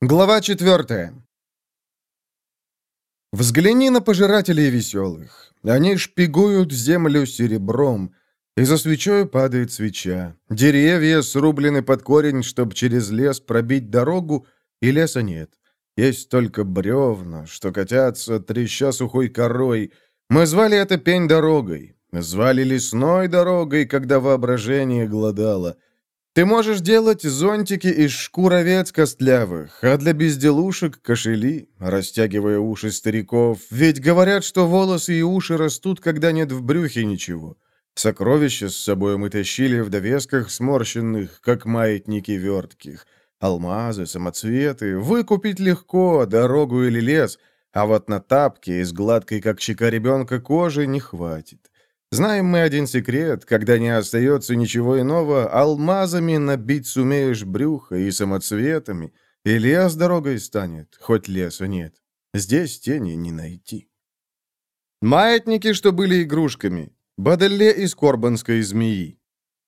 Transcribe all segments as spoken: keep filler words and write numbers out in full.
Глава четвертая. Взгляни на пожирателей веселых. Они шпигуют землю серебром, и за свечой падает свеча. Деревья срублены под корень, чтоб через лес пробить дорогу, и леса нет. Есть только бревна, что катятся, треща сухой корой. Мы звали это пень дорогой, звали лесной дорогой, когда воображение голодало. Ты можешь делать зонтики из шкур овец костлявых, а для безделушек — кошели, растягивая уши стариков. Ведь говорят, что волосы и уши растут, когда нет в брюхе ничего. Сокровища с собой мы тащили в довесках сморщенных, как маятники вертких. Алмазы, самоцветы — выкупить легко, дорогу или лес, а вот на тапке из гладкой, как щека ребенка, кожи не хватит. Знаем мы один секрет: когда не остается ничего иного, алмазами набить сумеешь брюхо и самоцветами, и лес дорогой станет, хоть леса нет. Здесь тени не найти. Маятники, что были игрушками. Баделле из корбанской змеи.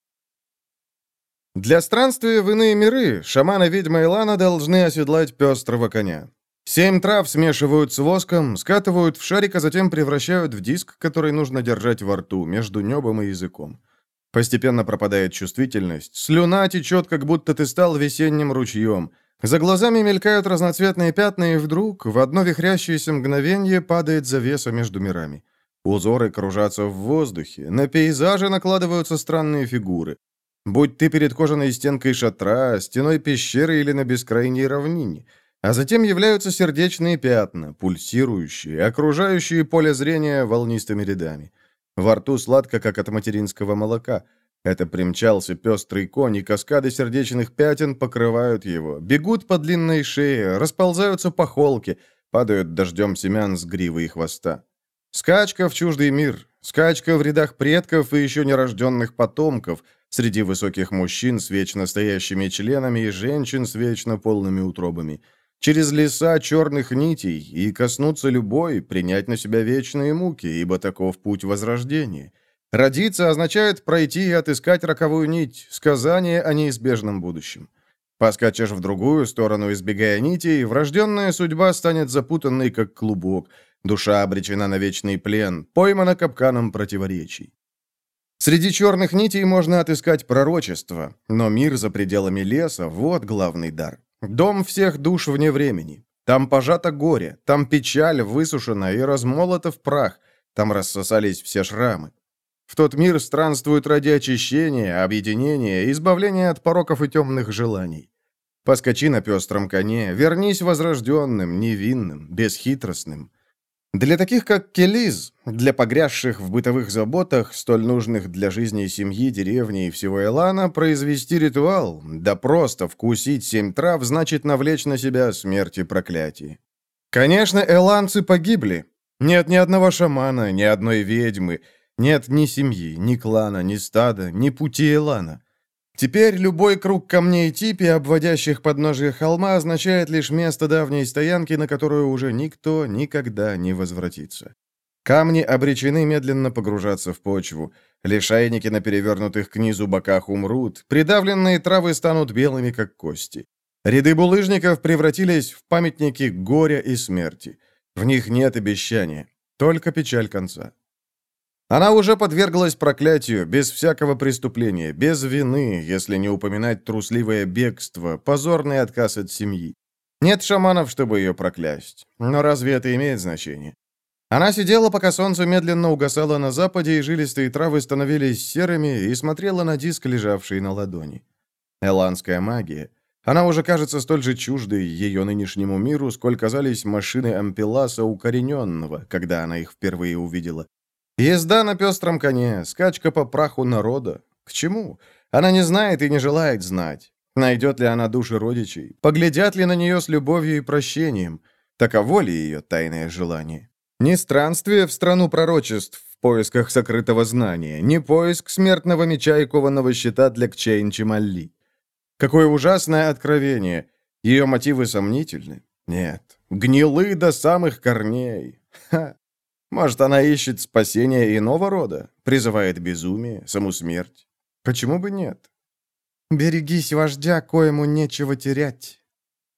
Для странствия в иные миры шамана-ведьма Элана должны оседлать пестрого коня. Семь трав смешивают с воском, скатывают в шарик, а затем превращают в диск, который нужно держать во рту, между небом и языком. Постепенно пропадает чувствительность, слюна течет, как будто ты стал весенним ручьем. За глазами мелькают разноцветные пятна, и вдруг в одно вихрящееся мгновение падает завеса между мирами. Узоры кружатся в воздухе, на пейзаже накладываются странные фигуры. Будь ты перед кожаной стенкой шатра, стеной пещеры или на бескрайней равнине. А затем являются сердечные пятна, пульсирующие, окружающие поле зрения волнистыми рядами. Во рту сладко, как от материнского молока. Это примчался пестрый конь, и каскады сердечных пятен покрывают его, бегут по длинной шее, расползаются по холке, падают дождем семян с гривы и хвоста. Скачка в чуждый мир, скачка в рядах предков и еще нерожденных потомков, среди высоких мужчин с вечно стоящими членами и женщин с вечно полными утробами. Через леса черных нитей, и коснуться любой, принять на себя вечные муки, ибо таков путь возрождения. Родиться означает пройти и отыскать роковую нить, сказание о неизбежном будущем. Поскачешь в другую сторону, избегая нитей, врожденная судьба станет запутанной, как клубок, душа обречена на вечный плен, поймана капканом противоречий. Среди черных нитей можно отыскать пророчество, но мир за пределами леса — вот главный дар. Дом всех душ вне времени. Там пожато горе, там печаль высушена и размолота в прах, там рассосались все шрамы. В тот мир странствуют ради очищения, объединения, избавления от пороков и темных желаний. Поскочи на пестром коне, вернись возрожденным, невинным, бесхитростным. Для таких, как Келиз, для погрязших в бытовых заботах, столь нужных для жизни семьи, деревни и всего Элана, произвести ритуал, да просто вкусить семь трав, значит навлечь на себя смерть и проклятие. Конечно, эланцы погибли. Нет ни одного шамана, ни одной ведьмы, нет ни семьи, ни клана, ни стада, ни пути Элана. Теперь любой круг камней типи, обводящих подножие холма, означает лишь место давней стоянки, на которую уже никто никогда не возвратится. Камни обречены медленно погружаться в почву. Лишайники на перевернутых к низу боках умрут, придавленные травы станут белыми, как кости. Ряды булыжников превратились в памятники горя и смерти. В них нет обещания, только печаль конца. Она уже подверглась проклятию, без всякого преступления, без вины, если не упоминать трусливое бегство, позорный отказ от семьи. Нет шаманов, чтобы ее проклясть. Но разве это имеет значение? Она сидела, пока солнце медленно угасало на западе, и жилистые травы становились серыми, и смотрела на диск, лежавший на ладони. Эланская магия. Она уже кажется столь же чуждой ее нынешнему миру, сколь казались машины Ампеласа укорененного, когда она их впервые увидела. Езда на пестром коне, скачка по праху народа. К чему? Она не знает и не желает знать. Найдет ли она души родичей? Поглядят ли на нее с любовью и прощением? Таково ли ее тайное желание? Не странствие в страну пророчеств в поисках сокрытого знания, не поиск смертного меча и кованого щита для Кчейн-Чемалли. Какое ужасное откровение! Ее мотивы сомнительны? Нет. Гнилы до самых корней. Ха! Может, она ищет спасения иного рода, призывает безумие, саму смерть. Почему бы нет? «Берегись вождя, коему нечего терять».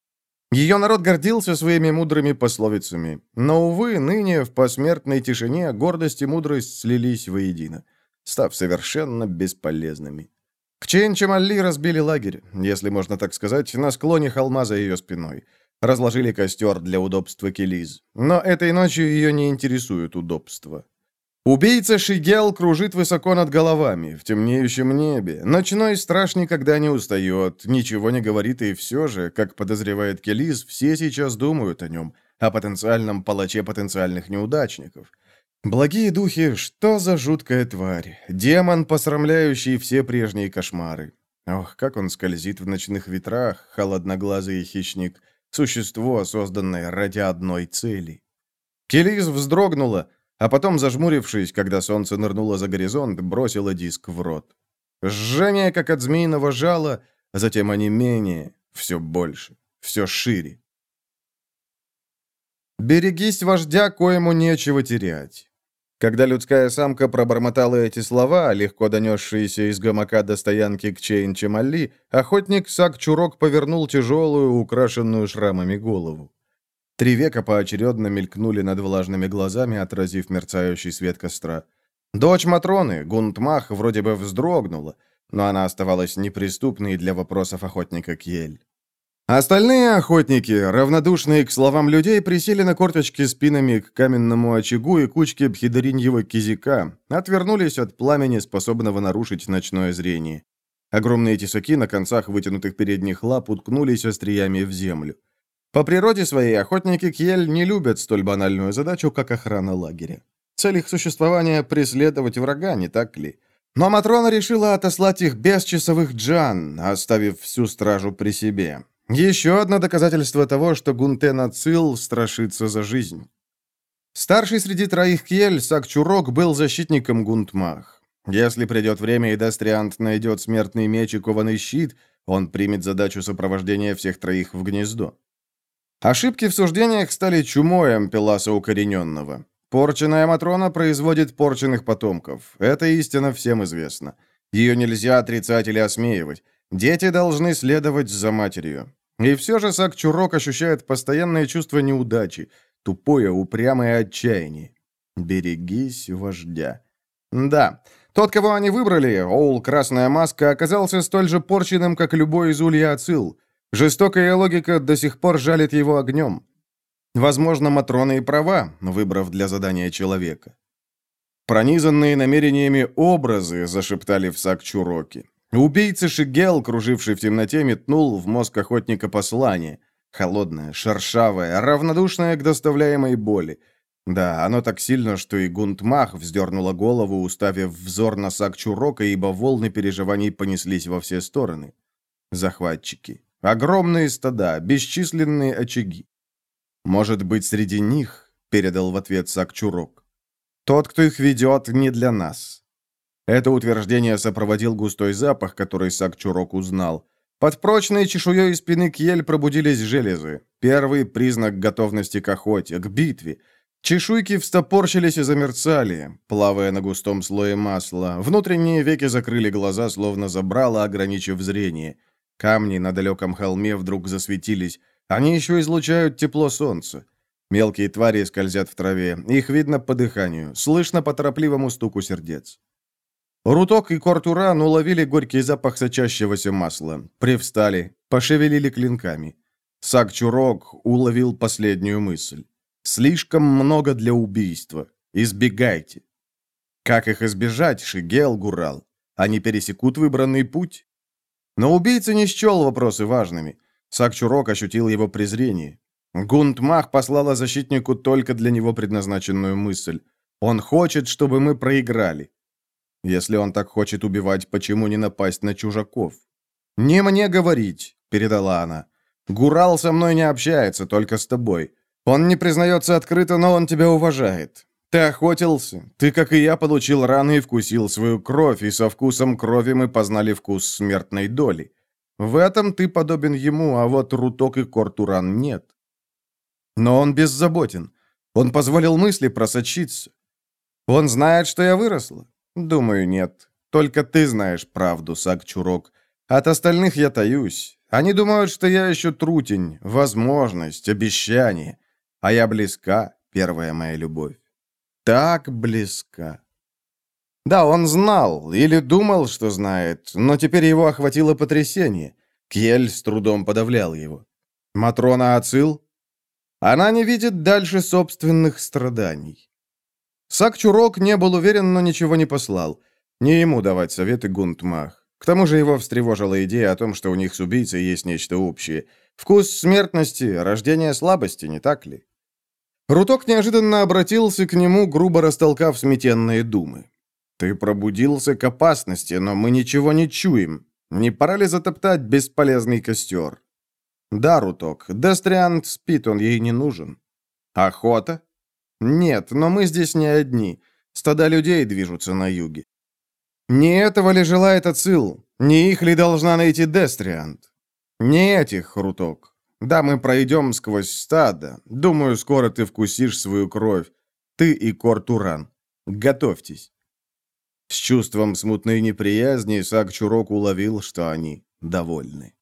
Ее народ гордился своими мудрыми пословицами, но, увы, ныне в посмертной тишине гордость и мудрость слились воедино, став совершенно бесполезными. Кчейн-Чамалли разбили лагерь, если можно так сказать, на склоне холма за ее спиной. Разложили костер для удобства Келиз. Но этой ночью ее не интересует удобство. Убийца Шигел кружит высоко над головами, в темнеющем небе. Ночной страж никогда не устает, ничего не говорит, и все же, как подозревает Келиз, все сейчас думают о нем, о потенциальном палаче потенциальных неудачников. Благие духи, что за жуткая тварь? Демон, посрамляющий все прежние кошмары. Ох, как он скользит в ночных ветрах, холодноглазый хищник, существо, созданное ради одной цели. Келиз вздрогнула, а потом, зажмурившись, когда солнце нырнуло за горизонт, бросила диск в рот. Жжение, как от змеиного жала, а затем онемение, все больше, все шире. «Берегись вождя, коему нечего терять». Когда людская самка пробормотала эти слова, легко донесшиеся из гамака до стоянки Кчейн-Чамалли, охотник Сак-Чурок повернул тяжелую, украшенную шрамами голову. Три века поочередно мелькнули над влажными глазами, отразив мерцающий свет костра. Дочь Матроны, Гунтмах, вроде бы вздрогнула, но она оставалась неприступной для вопросов охотника Кьель. Остальные охотники, равнодушные к словам людей, присели на корточки спинами к каменному очагу и кучке бхидариньего кизика, отвернулись от пламени, способного нарушить ночное зрение. Огромные тесаки на концах вытянутых передних лап уткнулись остриями в землю. По природе своей охотники Кьель не любят столь банальную задачу, как охрана лагеря. Цель их существования — преследовать врага, не так ли? Но Матрона решила отослать их без часовых джан, оставив всю стражу при себе. Еще одно доказательство того, что Гунтен Ацил страшится за жизнь. Старший среди троих Кьель, Сак-Чурок, был защитником Гунтмах. Если придет время и Дастриант найдет смертный меч и кованый щит, он примет задачу сопровождения всех троих в гнездо. Ошибки в суждениях стали чумой Ампеласа Укорененного. Порченная Матрона производит порченных потомков. Это истина всем известна. Ее нельзя отрицать или осмеивать. Дети должны следовать за матерью. И все же Сак-Чурок ощущает постоянное чувство неудачи, тупое, упрямое отчаяние. Берегись вождя. Да, тот, кого они выбрали, Оул Красная Маска, оказался столь же порченным, как любой из Улья Ацил. Жестокая логика до сих пор жалит его огнем. Возможно, Матрона и права, выбрав для задания человека. Пронизанные намерениями образы, зашептали в Сак-Чуроке. Убийца Шигел, круживший в темноте, метнул в мозг охотника послание. Холодное, шершавое, равнодушное к доставляемой боли. Да, оно так сильно, что и Гунтмах вздернула голову, уставив взор на Сак-Чурока, ибо волны переживаний понеслись во все стороны. Захватчики. Огромные стада, бесчисленные очаги. «Может быть, среди них?» — передал в ответ Сак-Чурок. «Тот, кто их ведет, не для нас». Это утверждение сопроводил густой запах, который Сак-Чурок узнал. Под прочной чешуей спины Кьель пробудились железы. Первый признак готовности к охоте, к битве. Чешуйки встопорщились и замерцали, плавая на густом слое масла. Внутренние веки закрыли глаза, словно забрало, ограничив зрение. Камни на далеком холме вдруг засветились. Они еще излучают тепло солнца. Мелкие твари скользят в траве. Их видно по дыханию. Слышно по торопливому стуку сердец. Руток и Кортуран уловили горький запах сочащегося масла. Привстали, пошевелили клинками. Сак-Чурок уловил последнюю мысль. «Слишком много для убийства. Избегайте». Как их избежать, Шигел, Гурал? Они пересекут выбранный путь? Но убийца не счел вопросы важными. Сак-Чурок ощутил его презрение. Гунтмах послала защитнику только для него предназначенную мысль. Он хочет, чтобы мы проиграли. Если он так хочет убивать, почему не напасть на чужаков? «Не мне говорить», — передала она. «Гурал со мной не общается, только с тобой. Он не признается открыто, но он тебя уважает. Ты охотился. Ты, как и я, получил раны и вкусил свою кровь, и со вкусом крови мы познали вкус смертной доли. В этом ты подобен ему, а вот Руток и Кортуран нет. Но он беззаботен. Он позволил мысли просочиться. Он знает, что я выросла? Думаю, нет. Только ты знаешь правду, Сак-Чурок. От остальных я таюсь. Они думают, что я ищу трутень, возможность, обещание. А я близка, первая моя любовь. Так близка. Да, он знал, или думал, что знает, но теперь его охватило потрясение. Кьель с трудом подавлял его. Матрона Ацил? Она не видит дальше собственных страданий. Сак-Чурок не был уверен, но ничего не послал. Не ему давать советы Гунтмах. К тому же его встревожила идея о том, что у них с убийцей есть нечто общее. Вкус смертности, рождение слабости, не так ли? Руток неожиданно обратился к нему, грубо растолкав сметенные думы. «Ты пробудился к опасности, но мы ничего не чуем. Не пора ли затоптать бесполезный костер?» «Да, Руток, Дестриант спит, он ей не нужен». «Охота?» «Нет, но мы здесь не одни. Стада людей движутся на юге». «Не этого ли желает Ацил? Не их ли должна найти Дестриант?» «Не этих, Руток. Да, мы пройдем сквозь стадо. Думаю, скоро ты вкусишь свою кровь. Ты и Кор-Туран. Готовьтесь». С чувством смутной неприязни Сак-Чурок уловил, что они довольны.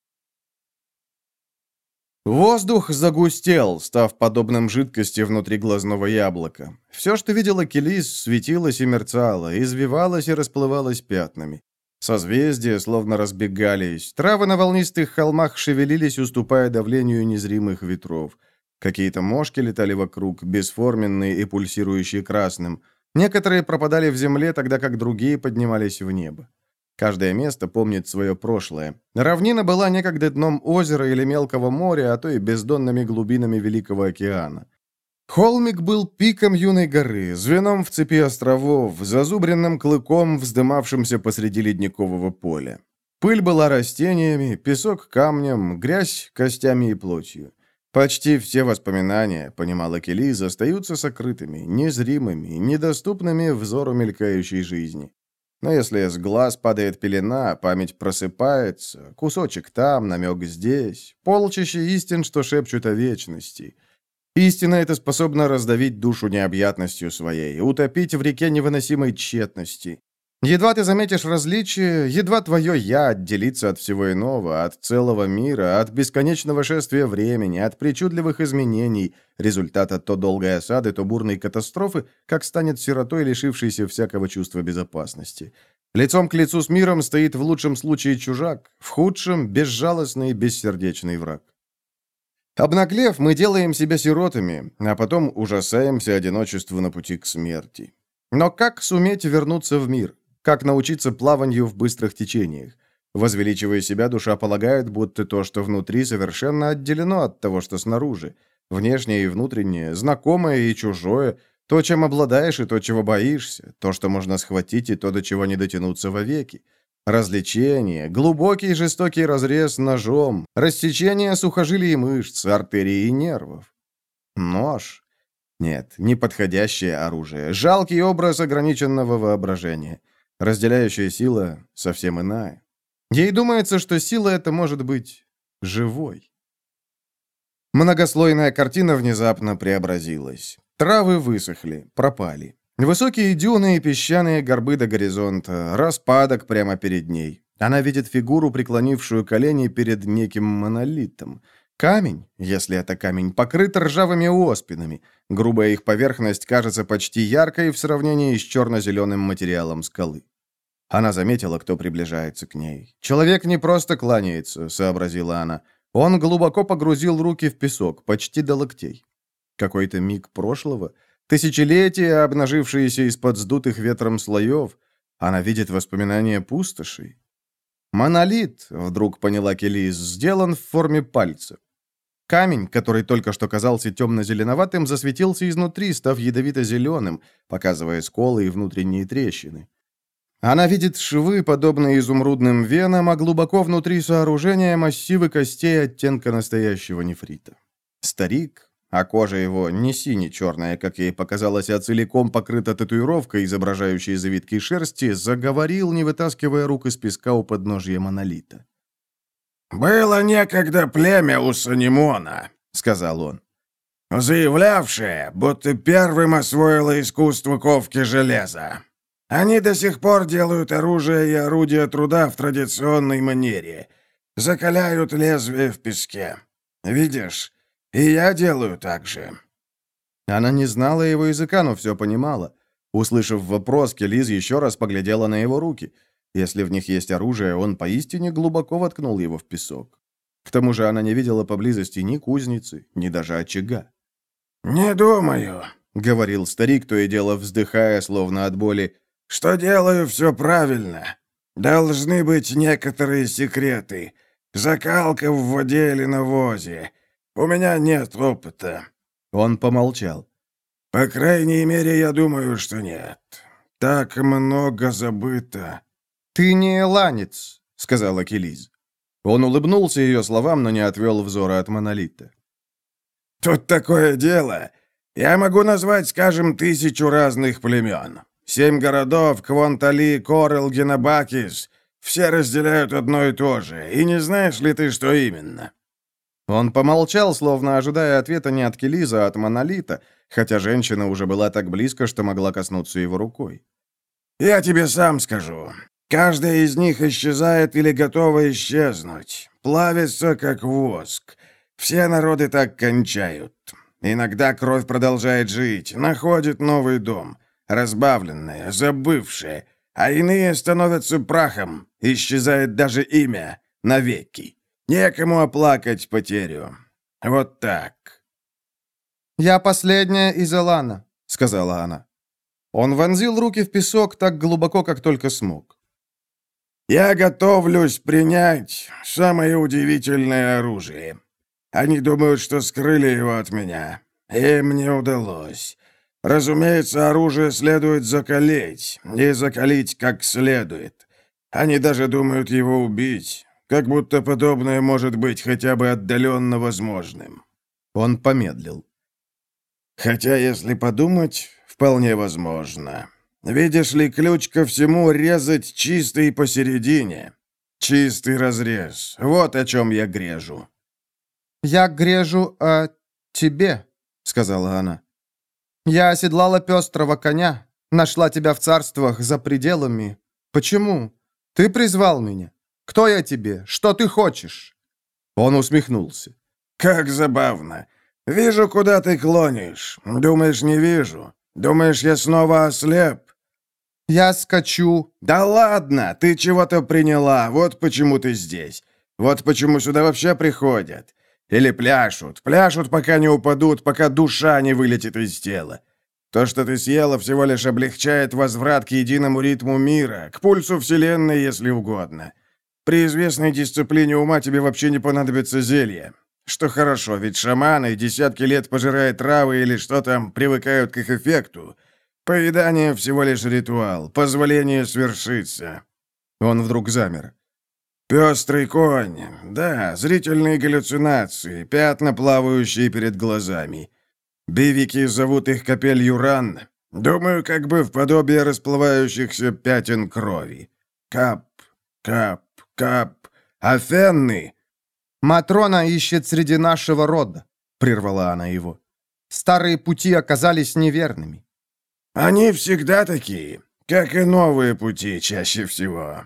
Воздух загустел, став подобным жидкости внутри глазного яблока. Все, что видела Келис, светилось и мерцало, извивалось и расплывалось пятнами. Созвездия словно разбегались, травы на волнистых холмах шевелились, уступая давлению незримых ветров. Какие-то мошки летали вокруг, бесформенные и пульсирующие красным. Некоторые пропадали в земле, тогда как другие поднимались в небо. Каждое место помнит свое прошлое. Равнина была некогда дном озера или мелкого моря, а то и бездонными глубинами Великого океана. Холмик был пиком юной горы, звеном в цепи островов, зазубренным клыком, вздымавшимся посреди ледникового поля. Пыль была растениями, песок камнем, грязь костями и плотью. Почти все воспоминания, понимала Келиз, остаются сокрытыми, незримыми, недоступными взору мелькающей жизни. Но если с глаз падает пелена, память просыпается, кусочек там, намек здесь, полчища истин, что шепчут о вечности. Истина эта способна раздавить душу необъятностью своей, утопить в реке невыносимой тщетности. Едва ты заметишь различие, едва твое «я» отделится от всего иного, от целого мира, от бесконечного шествия времени, от причудливых изменений, результата то долгой осады, то бурной катастрофы, как станет сиротой, лишившейся всякого чувства безопасности. Лицом к лицу с миром стоит в лучшем случае чужак, в худшем – безжалостный и бессердечный враг. Обнаглев, мы делаем себя сиротами, а потом ужасаемся одиночеству на пути к смерти. Но как суметь вернуться в мир? Как научиться плаванию в быстрых течениях? Возвеличивая себя, душа полагает, будто то, что внутри, совершенно отделено от того, что снаружи. Внешнее и внутреннее, знакомое и чужое, то, чем обладаешь и то, чего боишься, то, что можно схватить и то, до чего не дотянуться вовеки. Развлечение, глубокий и жестокий разрез ножом, рассечение сухожилий и мышц, артерий и нервов. Нож? Нет, неподходящее оружие, жалкий образ ограниченного воображения. Разделяющая сила совсем иная. Ей думается, что сила эта может быть живой. Многослойная картина внезапно преобразилась. Травы высохли, пропали. Высокие дюны и песчаные горбы до горизонта, распадок прямо перед ней. Она видит фигуру, преклонившую колени перед неким монолитом. Камень, если это камень, покрыт ржавыми оспинами. Грубая их поверхность кажется почти яркой в сравнении с черно-зеленым материалом скалы. Она заметила, кто приближается к ней. «Человек не просто кланяется», — сообразила она. Он глубоко погрузил руки в песок, почти до локтей. Какой-то миг прошлого, тысячелетия, обнажившиеся из-под сдутых ветром слоев. Она видит воспоминания пустоши. «Монолит», — вдруг поняла Келис, — сделан в форме пальца. Камень, который только что казался темно-зеленоватым, засветился изнутри, став ядовито-зеленым, показывая сколы и внутренние трещины. Она видит швы, подобные изумрудным венам, а глубоко внутри сооружения массивы костей оттенка настоящего нефрита. Старик, а кожа его не сине-черная, как ей показалось, а целиком покрыта татуировкой, изображающей завитки шерсти, заговорил, не вытаскивая рук из песка у подножья монолита. «Было некогда племя у Санимона», — сказал он, заявлявшее, будто первым освоило искусство ковки железа. Они до сих пор делают оружие и орудия труда в традиционной манере. закаляют лезвие в песке. Видишь, и я делаю так же». Она не знала его языка, но все понимала. Услышав вопрос, Келиз еще раз поглядела на его руки. Если в них есть оружие, он поистине глубоко воткнул его в песок. К тому же она не видела поблизости ни кузницы, ни даже очага. «Не думаю», — говорил старик, то и дело вздыхая, словно от боли, «что делаю все правильно. Должны быть некоторые секреты. Закалка в воде или навозе. У меня нет опыта». Он помолчал. «По крайней мере, я думаю, что нет. Так много забыто». «Ты не эланец», — сказала Келиз. Он улыбнулся ее словам, но не отвел взора от монолита. «Тут такое дело. Я могу назвать, скажем, тысячу разных племен. Семь городов, Квонтали, Корел, Генобакис. Все разделяют одно и то же. И не знаешь ли ты, что именно?» Он помолчал, словно ожидая ответа не от Келиза, а от монолита, хотя женщина уже была так близко, что могла коснуться его рукой. «Я тебе сам скажу. Каждая из них исчезает или готова исчезнуть. Плавится, как воск. Все народы так кончают. Иногда кровь продолжает жить, находит новый дом, разбавленная, забывшая, а иные становятся прахом, исчезает даже имя, навеки. Некому оплакать потерю. Вот так». «Я последняя из Элана», — сказала она. Он вонзил руки в песок так глубоко, как только смог. «Я готовлюсь принять самое удивительное оружие. Они думают, что скрыли его от меня. Им не удалось. Разумеется, оружие следует закалить, и закалить как следует. Они даже думают его убить, как будто подобное может быть хотя бы отдаленно возможным». Он помедлил. «Хотя, если подумать, вполне возможно. Видишь ли, ключ ко всему — резать чистый посередине. Чистый разрез. Вот о чем я грежу». «Я грежу о тебе», — сказала она. «Я оседлала пестрого коня, нашла тебя в царствах за пределами. Почему? Ты призвал меня. Кто я тебе? Что ты хочешь?» Он усмехнулся. «Как забавно. Вижу, куда ты клонишь. Думаешь, не вижу? Думаешь, я снова ослеп?» «Я скачу». «Да ладно, ты чего-то приняла, вот почему ты здесь. Вот почему сюда вообще приходят. Или пляшут, пляшут, пока не упадут, пока душа не вылетит из тела. То, что ты съела, всего лишь облегчает возврат к единому ритму мира, к пульсу Вселенной, если угодно. При известной дисциплине ума тебе вообще не понадобится зелье. Что хорошо, ведь шаманы десятки лет пожирая травы или что там, привыкают к их эффекту. Поедание всего лишь ритуал, позволение свершиться». Он вдруг замер. «Пестрый конь. Да, зрительные галлюцинации, пятна, плавающие перед глазами. Бивики зовут их капелью ран. Думаю, как бы в подобие расплывающихся пятен крови. Кап, кап, кап. А фенны...» «Матрона ищет среди нашего рода», — прервала она его. «Старые пути оказались неверными». «Они всегда такие, как и новые пути чаще всего».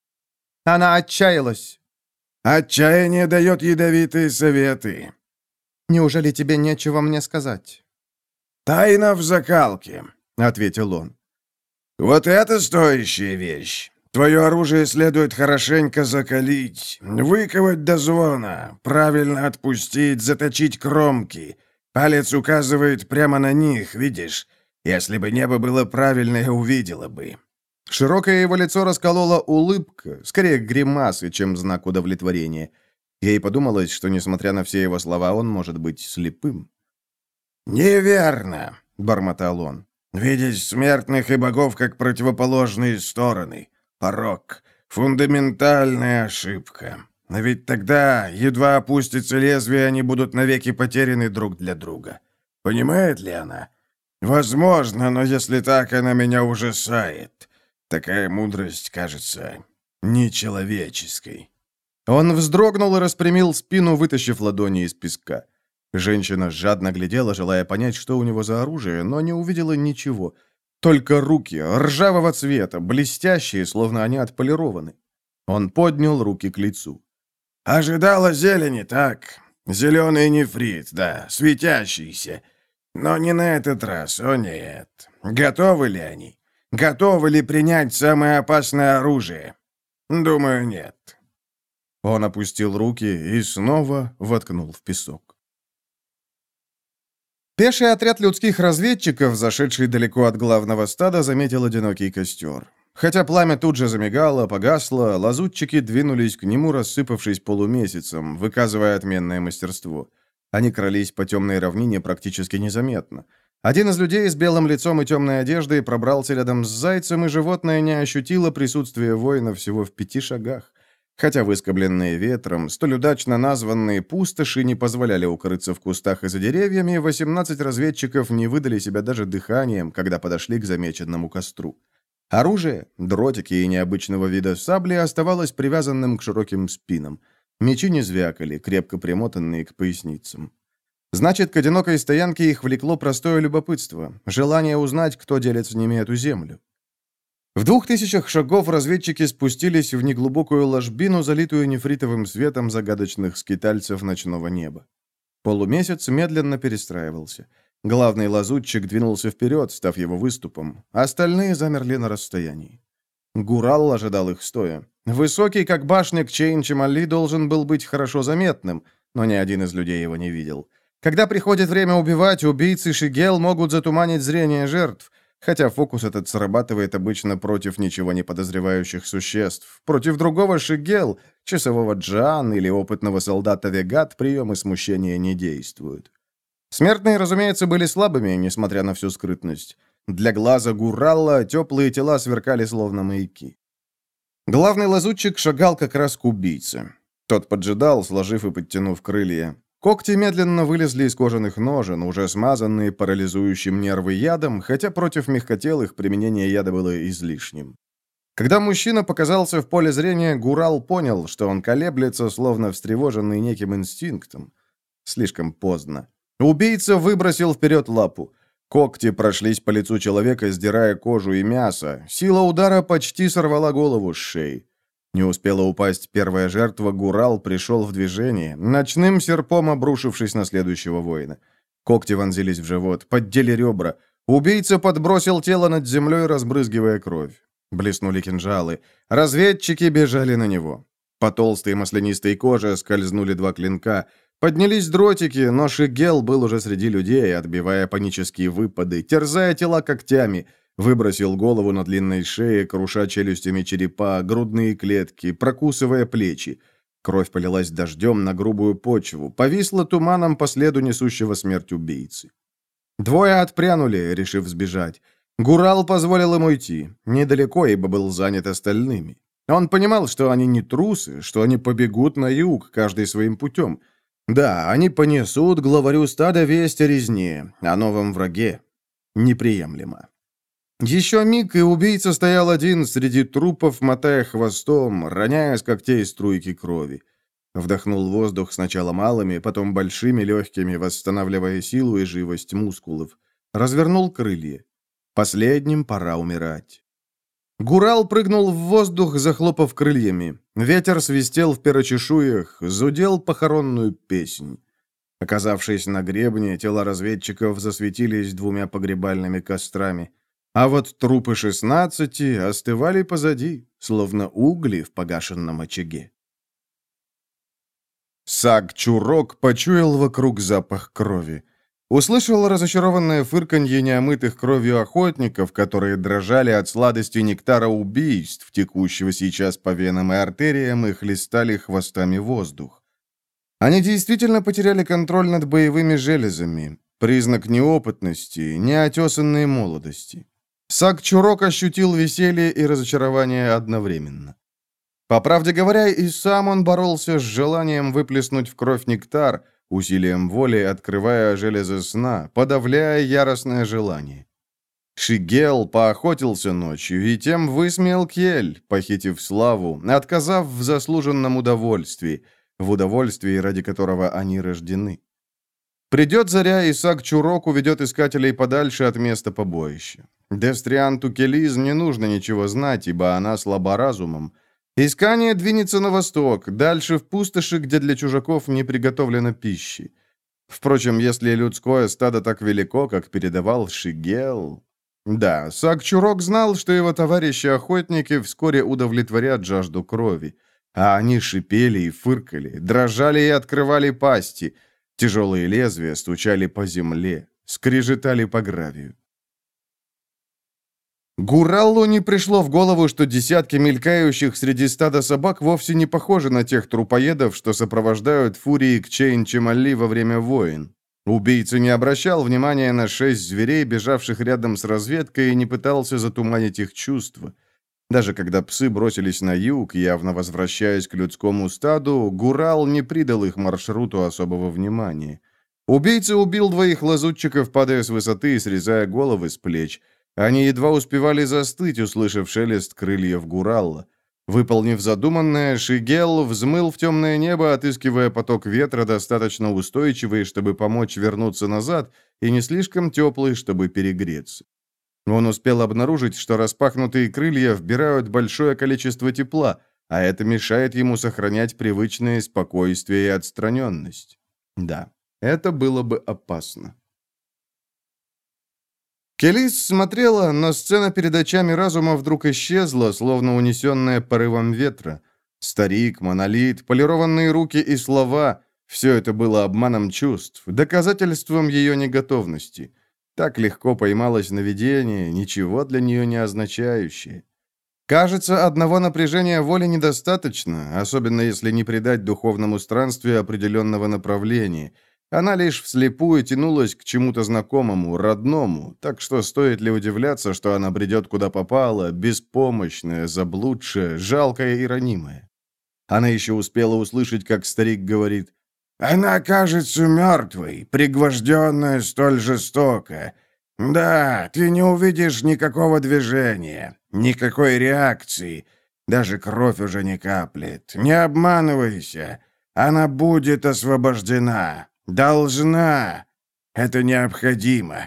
Она отчаялась. «Отчаяние дает ядовитые советы». «Неужели тебе нечего мне сказать?» «Тайна в закалке», — ответил он. «Вот это стоящая вещь. Твое оружие следует хорошенько закалить, выковать до звона, правильно отпустить, заточить кромки. Палец указывает прямо на них, видишь? Если бы небо было правильное, увидела бы». Широкое его лицо расколола улыбка, скорее гримасы, чем знак удовлетворения. Ей подумалось, что, несмотря на все его слова, он может быть слепым. «Неверно», — бормотал он. «Видеть смертных и богов как противоположные стороны. Порок. Фундаментальная ошибка. Но ведь тогда, едва опустится лезвие, они будут навеки потеряны друг для друга. Понимает ли она? Возможно, но если так, она меня ужасает. Такая мудрость кажется нечеловеческой». Он вздрогнул и распрямил спину, вытащив ладони из песка. Женщина жадно глядела, желая понять, что у него за оружие, но не увидела ничего. Только руки, ржавого цвета, блестящие, словно они отполированы. Он поднял руки к лицу. Ожидала зелени, так? Зеленый нефрит, да, светящийся. Но не на этот раз, о нет. Готовы ли они? Готовы ли принять самое опасное оружие? Думаю, нет. Он опустил руки и снова воткнул в песок. Пеший отряд людских разведчиков, зашедший далеко от главного стада, заметил одинокий костер. Хотя пламя тут же замигало, погасло, лазутчики двинулись к нему, рассыпавшись полумесяцем, выказывая отменное мастерство. Они крались по темной равнине практически незаметно. Один из людей с белым лицом и темной одеждой пробрался рядом с зайцем, и животное не ощутило присутствия воина всего в пяти шагах. Хотя выскобленные ветром, столь удачно названные пустоши не позволяли укрыться в кустах и за деревьями, восемнадцать разведчиков не выдали себя даже дыханием, когда подошли к замеченному костру. Оружие, дротики и необычного вида сабли оставалось привязанным к широким спинам. Мечи не звякали, крепко примотанные к поясницам. Значит, к одинокой стоянке их влекло простое любопытство, желание узнать, кто делит с ними эту землю. В двух тысячах шагов разведчики спустились в неглубокую ложбину, залитую нефритовым светом загадочных скитальцев ночного неба. Полумесяц медленно перестраивался. Главный лазутчик двинулся вперед, став его выступом. Остальные замерли на расстоянии. Гурал ожидал их стоя. Высокий, как башня Кчейн-Чемали, должен был быть хорошо заметным, но ни один из людей его не видел. Когда приходит время убивать, убийцы Шигел могут затуманить зрение жертв, хотя фокус этот срабатывает обычно против ничего не подозревающих существ. Против другого Шигел, часового Джан или опытного солдата Вегат, приемы смущения не действуют. Смертные, разумеется, были слабыми, несмотря на всю скрытность. Для глаза Гуралла теплые тела сверкали словно маяки. Главный лазутчик шагал как раз к убийце. Тот поджидал, сложив и подтянув крылья. Когти медленно вылезли из кожаных ножен, уже смазанные парализующим нервы ядом, хотя против мягкотелых применение яда было излишним. Когда мужчина показался в поле зрения, Гурал понял, что он колеблется, словно встревоженный неким инстинктом. Слишком поздно. Убийца выбросил вперед лапу. Когти прошлись по лицу человека, сдирая кожу и мясо. Сила удара почти сорвала голову с шеи. Не успела упасть первая жертва, Гурал пришел в движение, ночным серпом обрушившись на следующего воина. Когти вонзились в живот, поддели ребра. Убийца подбросил тело над землей, разбрызгивая кровь. Блеснули кинжалы. Разведчики бежали на него. По толстой маслянистой коже скользнули два клинка. Поднялись дротики, но Шигел был уже среди людей, отбивая панические выпады, терзая тела когтями, выбросил голову на длинной шее, круша челюстями черепа, грудные клетки, прокусывая плечи. Кровь полилась дождем на грубую почву, повисла туманом по следу несущего смерть убийцы. Двое отпрянули, решив сбежать. Гурал позволил им уйти, недалеко, ибо был занят остальными. Он понимал, что они не трусы, что они побегут на юг, каждый своим путем. Да, они понесут главарю стада весть о резне, о новом враге. Неприемлемо. Еще миг, и убийца стоял один среди трупов, мотая хвостом, роняя с когтей струйки крови. Вдохнул воздух сначала малыми, потом большими легкими, восстанавливая силу и живость мускулов. Развернул крылья. Последним пора умирать. Гурал прыгнул в воздух, захлопав крыльями. Ветер свистел в перочешуях, зудел похоронную песнь. Оказавшись на гребне, тела разведчиков засветились двумя погребальными кострами. А вот трупы шестнадцати остывали позади, словно угли в погашенном очаге. Саг-Чурок почуял вокруг запах крови. Услышал разочарованное фырканье неомытых кровью охотников, которые дрожали от сладости нектара убийств, текущего сейчас по венам и артериям, и хлестали хвостами воздух. Они действительно потеряли контроль над боевыми железами, признак неопытности, неотесанной молодости. Саг-Чурок ощутил веселье и разочарование одновременно. По правде говоря, и сам он боролся с желанием выплеснуть в кровь нектар, усилием воли открывая железо сна, подавляя яростное желание. Шигел поохотился ночью и тем высмеял Кьель, похитив славу, отказав в заслуженном удовольствии, в удовольствии, ради которого они рождены. Придет заря, и Саг-Чурок уведет искателей подальше от места побоища. Дестрианту Келиз не нужно ничего знать, ибо она слаба разумом. Искание двинется на восток, дальше в пустоши, где для чужаков не приготовлено пищи. Впрочем, если людское стадо так велико, как передавал Шигел... Да, Сагчурок знал, что его товарищи-охотники вскоре удовлетворят жажду крови. А они шипели и фыркали, дрожали и открывали пасти. Тяжелые лезвия стучали по земле, скрежетали по гравию. Гураллу не пришло в голову, что десятки мелькающих среди стада собак вовсе не похожи на тех трупоедов, что сопровождают фурии Кчейн-Чемалли во время войн. Убийца не обращал внимания на шесть зверей, бежавших рядом с разведкой, и не пытался затуманить их чувства. Даже когда псы бросились на юг, явно возвращаясь к людскому стаду, Гурал не придал их маршруту особого внимания. Убийца убил двоих лазутчиков, падая с высоты и срезая головы с плеч. Они едва успевали застыть, услышав шелест крыльев Гуралла. Выполнив задуманное, Шигел взмыл в темное небо, отыскивая поток ветра, достаточно устойчивый, чтобы помочь вернуться назад, и не слишком теплый, чтобы перегреться. Он успел обнаружить, что распахнутые крылья вбирают большое количество тепла, а это мешает ему сохранять привычное спокойствие и отстраненность. Да, это было бы опасно. Келис смотрела, но сцена перед очами разума вдруг исчезла, словно унесенная порывом ветра. Старик, монолит, полированные руки и слова — все это было обманом чувств, доказательством ее неготовности. Так легко поймалось наведение, ничего для нее не означающее. Кажется, одного напряжения воли недостаточно, особенно если не придать духовному странствию определенного направления. Она лишь вслепую тянулась к чему-то знакомому, родному, так что стоит ли удивляться, что она бредет куда попало, беспомощная, заблудшая, жалкая и ранимая. Она еще успела услышать, как старик говорит: «Она кажется мертвой, пригвожденная столь жестоко. Да, ты не увидишь никакого движения, никакой реакции, даже кровь уже не каплет. Не обманывайся, она будет освобождена». «Должна! Это необходимо!»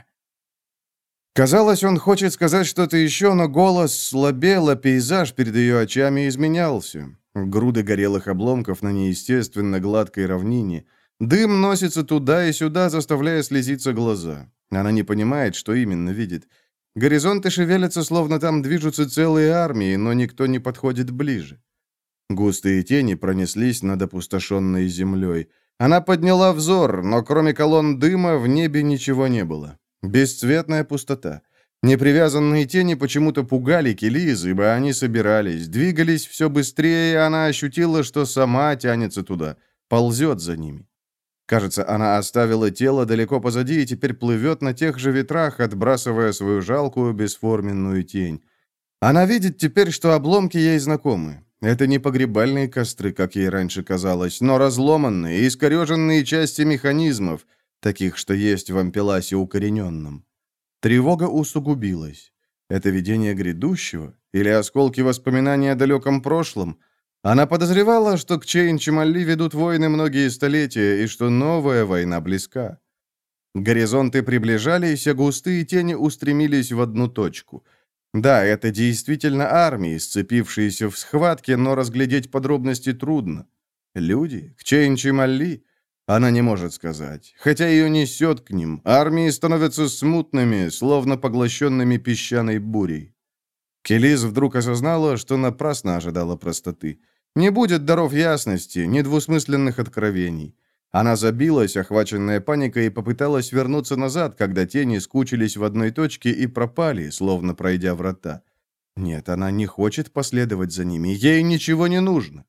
Казалось, он хочет сказать что-то еще, но голос слабел, а пейзаж перед ее очами изменялся. Груды горелых обломков на неестественно гладкой равнине. Дым носится туда и сюда, заставляя слезиться глаза. Она не понимает, что именно видит. Горизонты шевелятся, словно там движутся целые армии, но никто не подходит ближе. Густые тени пронеслись над опустошенной землей. Она подняла взор, но кроме колонн дыма в небе ничего не было. Бесцветная пустота. Непривязанные тени почему-то пугали Келиз, ибо они собирались, двигались все быстрее, и она ощутила, что сама тянется туда, ползет за ними. Кажется, она оставила тело далеко позади и теперь плывет на тех же ветрах, отбрасывая свою жалкую бесформенную тень. Она видит теперь, что обломки ей знакомы. Это не погребальные костры, как ей раньше казалось, но разломанные, искореженные части механизмов, таких, что есть в Ампеласе укорененном. Тревога усугубилась. Это видение грядущего? Или осколки воспоминаний о далеком прошлом? Она подозревала, что к Кчейн-Чемалли ведут войны многие столетия, и что новая война близка. Горизонты приближались, а густые тени устремились в одну точку — да, это действительно армии, сцепившиеся в схватке, но разглядеть подробности трудно. Люди? Кчейн-Чемалли? Она не может сказать. Хотя ее несет к ним. Армии становятся смутными, словно поглощенными песчаной бурей. Келиз вдруг осознала, что напрасно ожидала простоты. Не будет даров ясности, недвусмысленных откровений. Она забилась, охваченная паникой, и попыталась вернуться назад, когда тени скучились в одной точке и пропали, словно пройдя врата. Нет, она не хочет последовать за ними, ей ничего не нужно.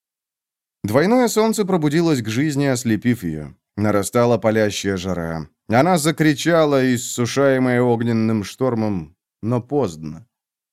Двойное солнце пробудилось к жизни, ослепив ее. Нарастала палящая жара. Она закричала, иссушаемая огненным штормом, но поздно.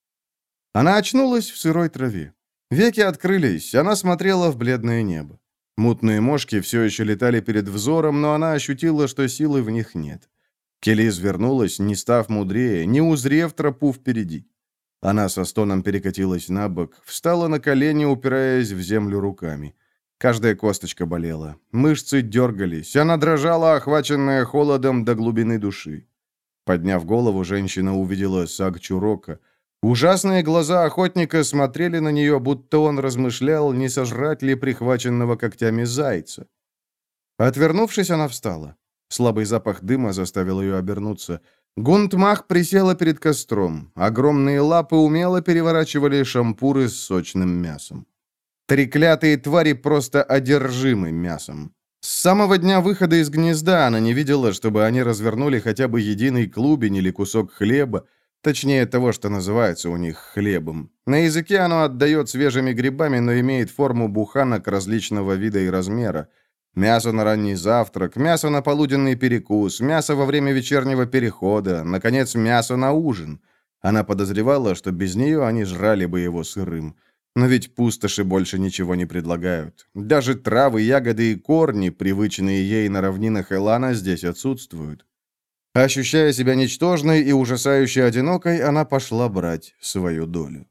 Она очнулась в сырой траве. Веки открылись, она смотрела в бледное небо. Мутные мошки все еще летали перед взором, но она ощутила, что силы в них нет. Келиз вернулась, не став мудрее, не узрев тропу впереди. Она со стоном перекатилась на бок, встала на колени, упираясь в землю руками. Каждая косточка болела, мышцы дергались, она дрожала, охваченная холодом до глубины души. Подняв голову, женщина увидела Сагчурока. Ужасные глаза охотника смотрели на нее, будто он размышлял, не сожрать ли прихваченного когтями зайца. Отвернувшись, она встала. Слабый запах дыма заставил ее обернуться. Гунтмах присела перед костром. Огромные лапы умело переворачивали шампуры с сочным мясом. Треклятые твари просто одержимы мясом. С самого дня выхода из гнезда она не видела, чтобы они развернули хотя бы единый клубень или кусок хлеба, точнее того, что называется у них хлебом. На языке оно отдает свежими грибами, но имеет форму буханок различного вида и размера. Мясо на ранний завтрак, мясо на полуденный перекус, мясо во время вечернего перехода, наконец, мясо на ужин. Она подозревала, что без нее они жрали бы его сырым. Но ведь пустоши больше ничего не предлагают. Даже травы, ягоды и корни, привычные ей на равнинах Элана, здесь отсутствуют. Ощущая себя ничтожной и ужасающе одинокой, она пошла брать свою долю.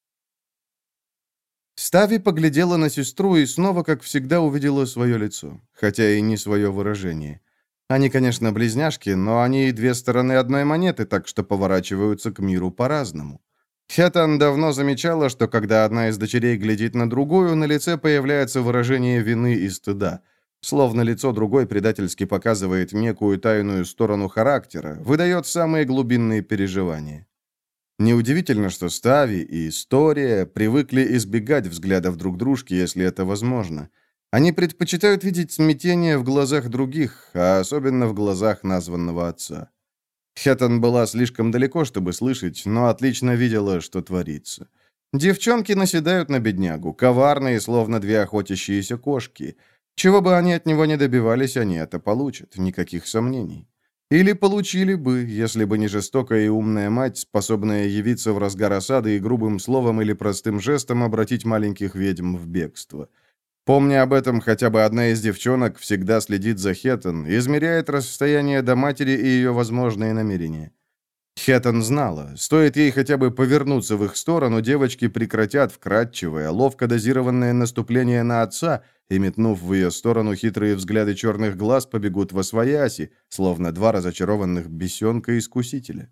Стави поглядела на сестру и снова, как всегда, увидела свое лицо, хотя и не свое выражение. Они, конечно, близняшки, но они и две стороны одной монеты, так что поворачиваются к миру по-разному. Хетан давно замечала, что когда одна из дочерей глядит на другую, на лице появляется выражение вины и стыда. Словно лицо другой предательски показывает некую тайную сторону характера, выдает самые глубинные переживания. Неудивительно, что Стави и История привыкли избегать взглядов друг дружки, если это возможно. Они предпочитают видеть смятение в глазах других, а особенно в глазах названного отца. Хетан была слишком далеко, чтобы слышать, но отлично видела, что творится. Девчонки наседают на беднягу, коварные, словно две охотящиеся кошки. Чего бы они от него не добивались, они это получат, никаких сомнений. Или получили бы, если бы не жестокая и умная мать, способная явиться в разгар осады и грубым словом или простым жестом обратить маленьких ведьм в бегство. Помня об этом, хотя бы одна из девчонок всегда следит за Хетан, измеряет расстояние до матери и ее возможные намерения. Хетан знала, стоит ей хотя бы повернуться в их сторону, девочки прекратят вкрадчивое, ловко дозированное наступление на отца, и, метнув в ее сторону хитрые взгляды черных глаз, побегут восвояси, словно два разочарованных бесенка-искусителя.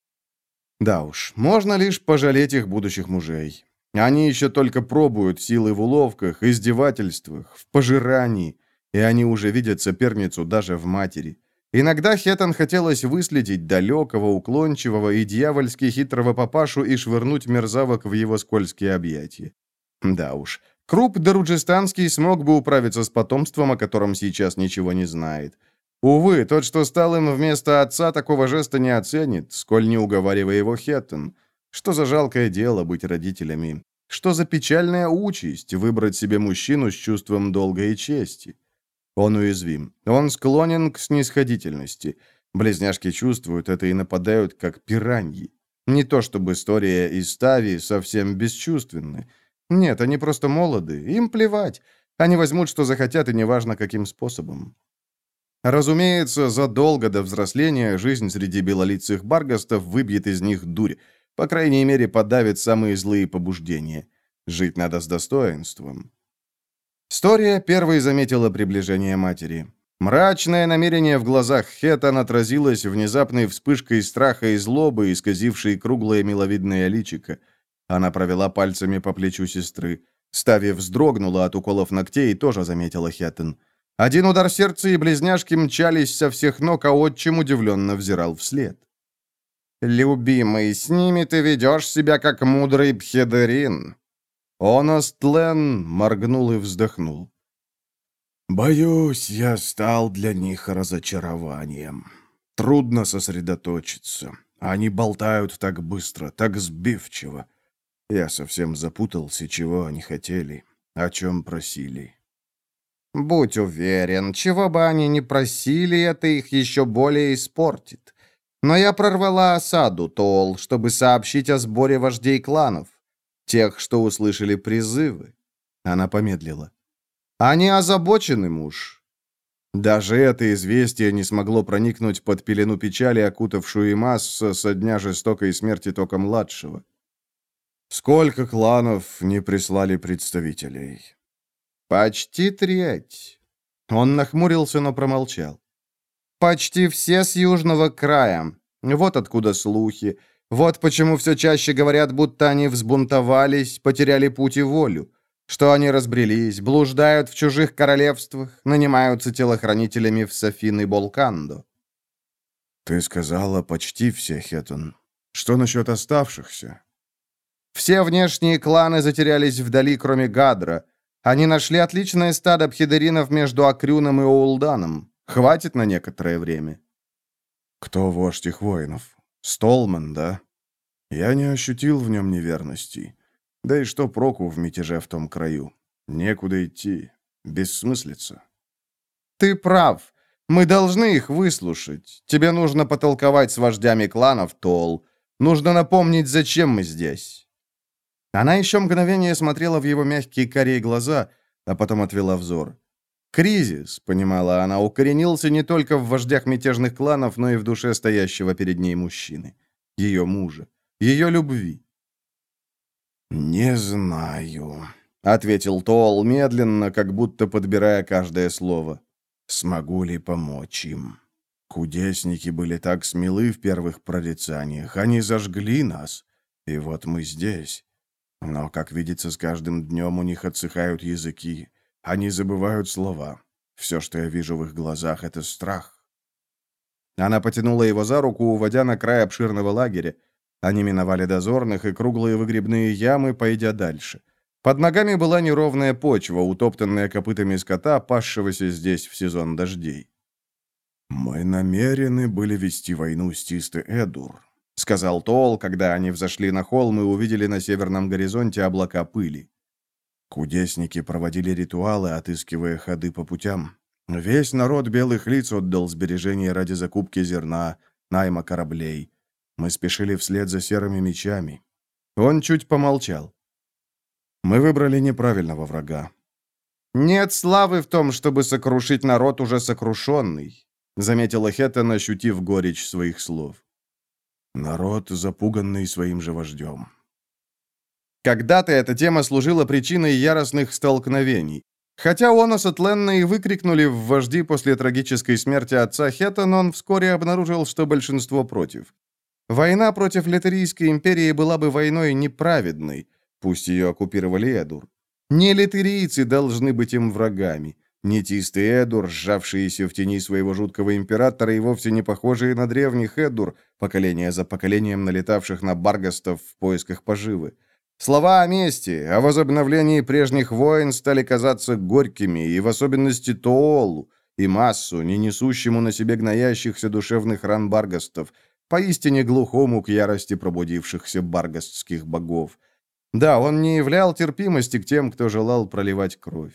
Да уж, можно лишь пожалеть их будущих мужей. Они еще только пробуют силы в уловках, издевательствах, в пожирании, и они уже видят соперницу даже в матери. Иногда Хетан хотелось выследить далекого, уклончивого и дьявольски хитрого папашу и швырнуть мерзавок в его скользкие объятия. Да уж, Круп Даруджистанский смог бы управиться с потомством, о котором сейчас ничего не знает. Увы, тот, что стал им вместо отца, такого жеста не оценит, сколь не уговаривая его Хетан. Что за жалкое дело быть родителями? Что за печальная участь выбрать себе мужчину с чувством долга и чести? Он уязвим. Он склонен к снисходительности. Близняшки чувствуют это и нападают, как пираньи. Не то чтобы История и Стави совсем бесчувственны. Нет, они просто молоды. Им плевать. Они возьмут, что захотят, и неважно, каким способом. Разумеется, задолго до взросления жизнь среди белолицых баргастов выбьет из них дурь. По крайней мере, подавит самые злые побуждения. Жить надо с достоинством. История первой заметила приближение матери. Мрачное намерение в глазах Хетан отразилось внезапной вспышкой страха и злобы, исказившей круглое миловидное личико. Она провела пальцами по плечу сестры. Стави вздрогнула от уколов ногтей и тоже заметила Хетан. Один удар сердца, и близняшки мчались со всех ног, а отчим удивленно взирал вслед. «Любимый, с ними ты ведешь себя, как мудрый Пхедерин». Оностлен моргнул и вздохнул. «Боюсь, я стал для них разочарованием. Трудно сосредоточиться. Они болтают так быстро, так сбивчиво. Я совсем запутался, чего они хотели, о чем просили». «Будь уверен, чего бы они ни просили, это их еще более испортит. Но я прорвала осаду, Тоол, чтобы сообщить о сборе вождей кланов. Тех, что услышали призывы». Она помедлила. «Они озабочены, муж». Даже это известие не смогло проникнуть под пелену печали, окутавшую Имасса со дня жестокой смерти Тока-младшего. «Сколько кланов не прислали представителей?» «Почти треть». Он нахмурился, но промолчал. «Почти все с южного края. Вот откуда слухи. Вот почему все чаще говорят, будто они взбунтовались, потеряли путь и волю, что они разбрелись, блуждают в чужих королевствах, нанимаются телохранителями в Софин и Болкандо. Ты сказала почти все, Хеттон. Что насчет оставшихся? Все внешние кланы затерялись вдали, кроме Гадра. Они нашли отличное стадо пхидеринов между Акрюном и Оулданом. Хватит на некоторое время. Кто вождь их воинов? Столман, да? Я не ощутил в нем неверности. Да и что проку в мятеже в том краю? Некуда идти. Бессмыслица. Ты прав. Мы должны их выслушать. Тебе нужно потолковать с вождями кланов, Тол. Нужно напомнить, зачем мы здесь. Она еще мгновение смотрела в его мягкие карие глаза, а потом отвела взор. Кризис, понимала она, укоренился не только в вождях мятежных кланов, но и в душе стоящего перед ней мужчины. Ее мужа. Ее любви. «Не знаю», — ответил Тол медленно, как будто подбирая каждое слово. «Смогу ли помочь им? Кудесники были так смелы в первых прорицаниях. Они зажгли нас, и вот мы здесь. Но, как видится, с каждым днем у них отсыхают языки. Они забывают слова. Все, что я вижу в их глазах, — это страх». Она потянула его за руку, уводя на край обширного лагеря. Они миновали дозорных и круглые выгребные ямы, пойдя дальше. Под ногами была неровная почва, утоптанная копытами скота, пасшегося здесь в сезон дождей. «Мы намерены были вести войну с Тисте-Эдур», — сказал Тол, когда они взошли на холм и увидели на северном горизонте облака пыли. Кудесники проводили ритуалы, отыскивая ходы по путям. Весь народ белых лиц отдал сбережения ради закупки зерна, найма кораблей. Мы спешили вслед за серыми мечами. Он чуть помолчал. Мы выбрали неправильного врага. «Нет славы в том, чтобы сокрушить народ, уже сокрушенный», — заметила Хеттон, ощутив горечь своих слов. Народ, запуганный своим же вождем. Когда-то эта тема служила причиной яростных столкновений. Хотя Онос и Тленна и выкрикнули в вожди после трагической смерти отца Хеттон, он вскоре обнаружил, что большинство против. Война против Литерийской империи была бы войной неправедной, пусть ее оккупировали Эдур. Не литерийцы должны быть им врагами. Не Тисты Эдур, сжавшиеся в тени своего жуткого императора и вовсе не похожие на древних Эдур, поколение за поколением налетавших на баргастов в поисках поживы. Слова о мести, о возобновлении прежних войн стали казаться горькими, и в особенности Тоолу, и Массу, не несущему на себе гноящихся душевных ран баргастов, поистине глухому к ярости пробудившихся баргастских богов. Да, он не являл терпимости к тем, кто желал проливать кровь.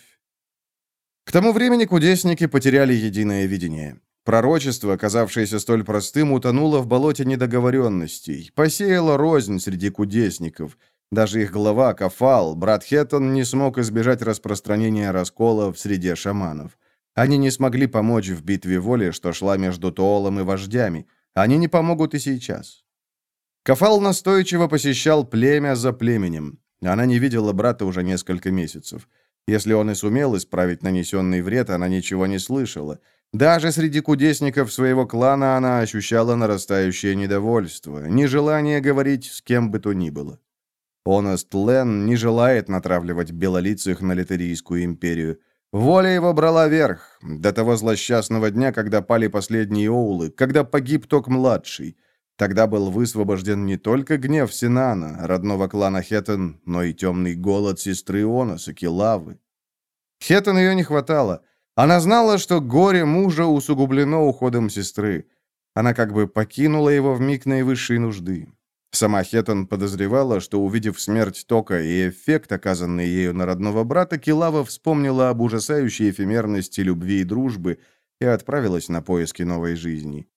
К тому времени кудесники потеряли единое видение. Пророчество, оказавшееся столь простым, утонуло в болоте недоговоренностей, посеяло рознь среди кудесников. Даже их глава Кафал, брат Хеттон, не смог избежать распространения раскола в среде шаманов. Они не смогли помочь в битве воли, что шла между Тоолом и вождями. Они не помогут и сейчас. Кафал настойчиво посещал племя за племенем. Она не видела брата уже несколько месяцев. Если он и сумел исправить нанесенный вред, она ничего не слышала. Даже среди кудесников своего клана она ощущала нарастающее недовольство, нежелание говорить с кем бы то ни было. Оност Лен не желает натравливать белолицых на Литерийскую империю. Воля его брала верх, до того злосчастного дня, когда пали последние оулы, когда погиб Ток-младший. Тогда был высвобожден не только гнев Синана, родного клана Хеттон, но и темный голод сестры Оноса, Килавы. Хеттон ее не хватало. Она знала, что горе мужа усугублено уходом сестры. Она как бы покинула его в миг наивысшей нужды. Сама Хеттон подозревала, что, увидев смерть Тока и эффект, оказанный ею на родного брата, Килава вспомнила об ужасающей эфемерности любви и дружбы и отправилась на поиски новой жизни.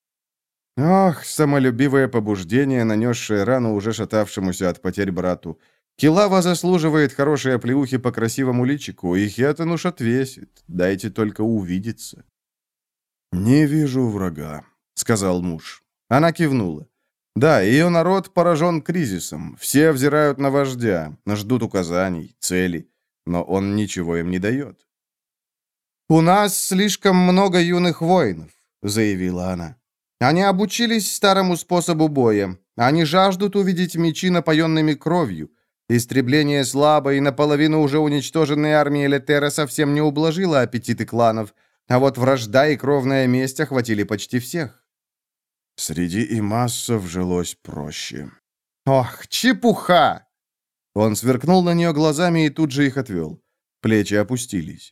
Ох, самолюбивое побуждение, нанесшее рану уже шатавшемуся от потерь брату. Килава заслуживает хорошей оплеухи по красивому личику, и Хеттон уж отвесит. Дайте только увидеться. «Не вижу врага», — сказал муж. Она кивнула. Да, ее народ поражен кризисом. Все взирают на вождя, ждут указаний, целей, но он ничего им не дает. «У нас слишком много юных воинов», — заявила она. «Они обучились старому способу боя. Они жаждут увидеть мечи, напоенными кровью. Истребление слабой и наполовину уже уничтоженной армии Элетера совсем не ублажило аппетиты кланов, а вот вражда и кровная месть охватили почти всех. Среди имассов жилось проще. Ох, чепуха! Он сверкнул на нее глазами и тут же их отвел. Плечи опустились.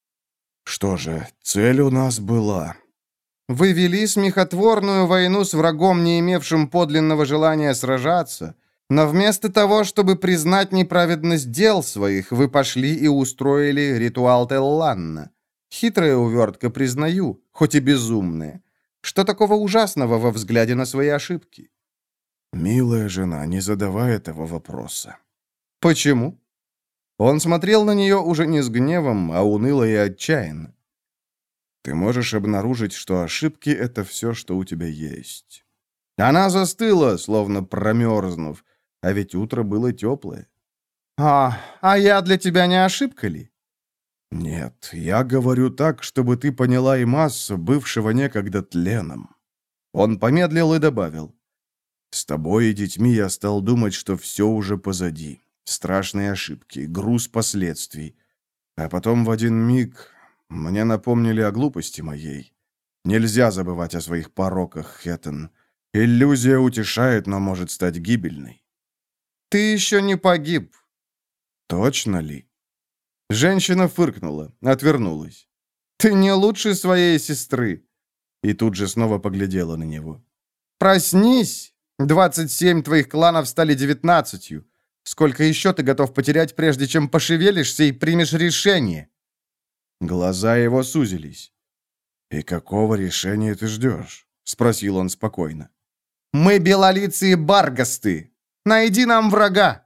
Что же, цель у нас была. Вы вели смехотворную войну с врагом, не имевшим подлинного желания сражаться, но вместо того, чтобы признать неправедность дел своих, вы пошли и устроили ритуал Телланна. Хитрая увертка, признаю, хоть и безумная. Что такого ужасного во взгляде на свои ошибки? Милая жена, не задавай этого вопроса. Почему? Он смотрел на нее уже не с гневом, а уныло и отчаянно. Ты можешь обнаружить, что ошибки — это все, что у тебя есть. Она застыла, словно промерзнув, а ведь утро было теплое. А, а я для тебя не ошибка ли? Нет, я говорю так, чтобы ты поняла Имасса, бывшего некогда тленом. Он помедлил и добавил. С тобой и детьми я стал думать, что все уже позади. Страшные ошибки, груз последствий. А потом в один миг мне напомнили о глупости моей. Нельзя забывать о своих пороках, Хэттон. Иллюзия утешает, но может стать гибельной. Ты еще не погиб. Точно ли? Женщина фыркнула, отвернулась. Ты не лучше своей сестры. И тут же снова поглядела на него. Проснись! Двадцать семь твоих кланов стали девятнадцатью. Сколько еще ты готов потерять, прежде чем пошевелишься и примешь решение? Глаза его сузились. «И какого решения ты ждешь?» — спросил он спокойно. «Мы белолицые баргасты. Найди нам врага!»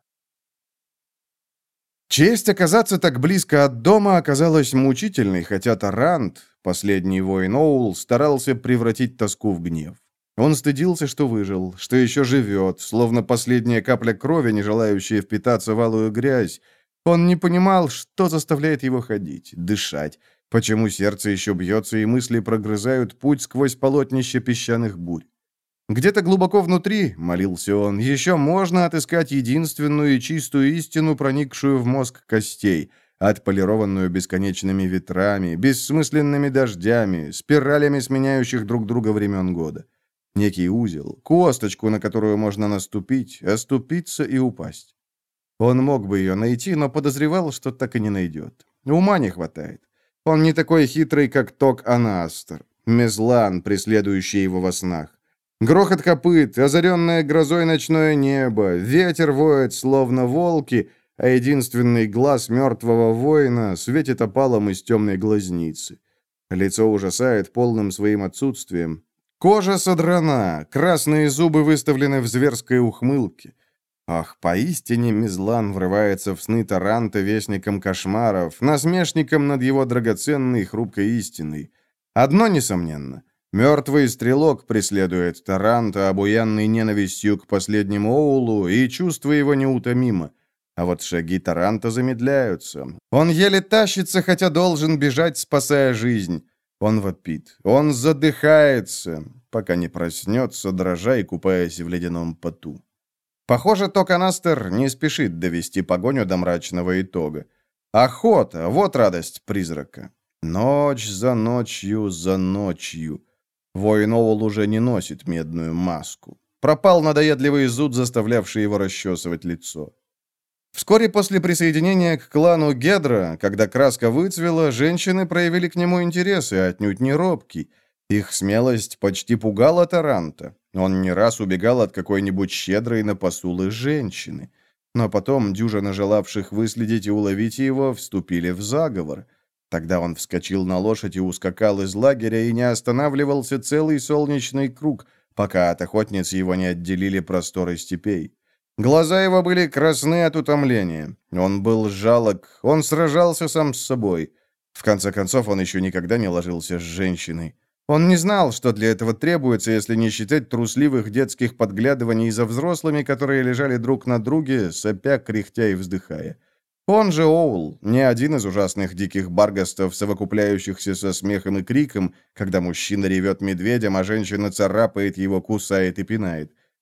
Честь оказаться так близко от дома оказалась мучительной, хотя Тарант, последний воин Оул, старался превратить тоску в гнев. Он стыдился, что выжил, что еще живет, словно последняя капля крови, не желающая впитаться в алую грязь. Он не понимал, что заставляет его ходить, дышать, почему сердце еще бьется и мысли прогрызают путь сквозь полотнище песчаных бурь. Где-то глубоко внутри, молился он, еще можно отыскать единственную и чистую истину, проникшую в мозг костей, отполированную бесконечными ветрами, бессмысленными дождями, спиралями сменяющих друг друга времен года. Некий узел, косточку, на которую можно наступить, оступиться и упасть. Он мог бы ее найти, но подозревал, что так и не найдет. Ума не хватает. Он не такой хитрый, как Ток-Анастер, Мезлан, преследующий его во снах. Грохот копыт, озаренное грозой ночное небо, ветер воет, словно волки, а единственный глаз мертвого воина светит опалом из темной глазницы. Лицо ужасает полным своим отсутствием. Кожа содрана, красные зубы выставлены в зверской ухмылке. Ах, поистине Мезлан врывается в сны Таранта вестником кошмаров, насмешником над его драгоценной хрупкой истиной. Одно несомненно. Мертвый стрелок преследует Таранта, обуянный ненавистью к последнему Оулу, и чувство его неутомимо. А вот шаги Таранта замедляются. Он еле тащится, хотя должен бежать, спасая жизнь. Он вопит, он задыхается, пока не проснется, дрожа и купаясь в ледяном поту. Похоже, Токанастер не спешит довести погоню до мрачного итога. Охота — вот радость призрака. Ночь за ночью за ночью. Воин Оул уже не носит медную маску. Пропал надоедливый зуд, заставлявший его расчесывать лицо. Вскоре после присоединения к клану Гедра, когда краска выцвела, женщины проявили к нему интерес, и отнюдь не робкий. Их смелость почти пугала Таранта. Он не раз убегал от какой-нибудь щедрой на посулы женщины. Но потом дюжина желавших выследить и уловить его вступили в заговор. Тогда он вскочил на лошадь и ускакал из лагеря и не останавливался целый солнечный круг, пока от охотниц его не отделили просторы степей. Глаза его были красны от утомления. Он был жалок, он сражался сам с собой. В конце концов, он еще никогда не ложился с женщиной. Он не знал, что для этого требуется, если не считать трусливых детских подглядываний за взрослыми, которые лежали друг на друге, сопя, кряхтя и вздыхая. Он же Оул, не один из ужасных диких баргастов, совокупляющихся со смехом и криком, когда мужчина ревет медведем, а женщина царапает его, кусает и пинает.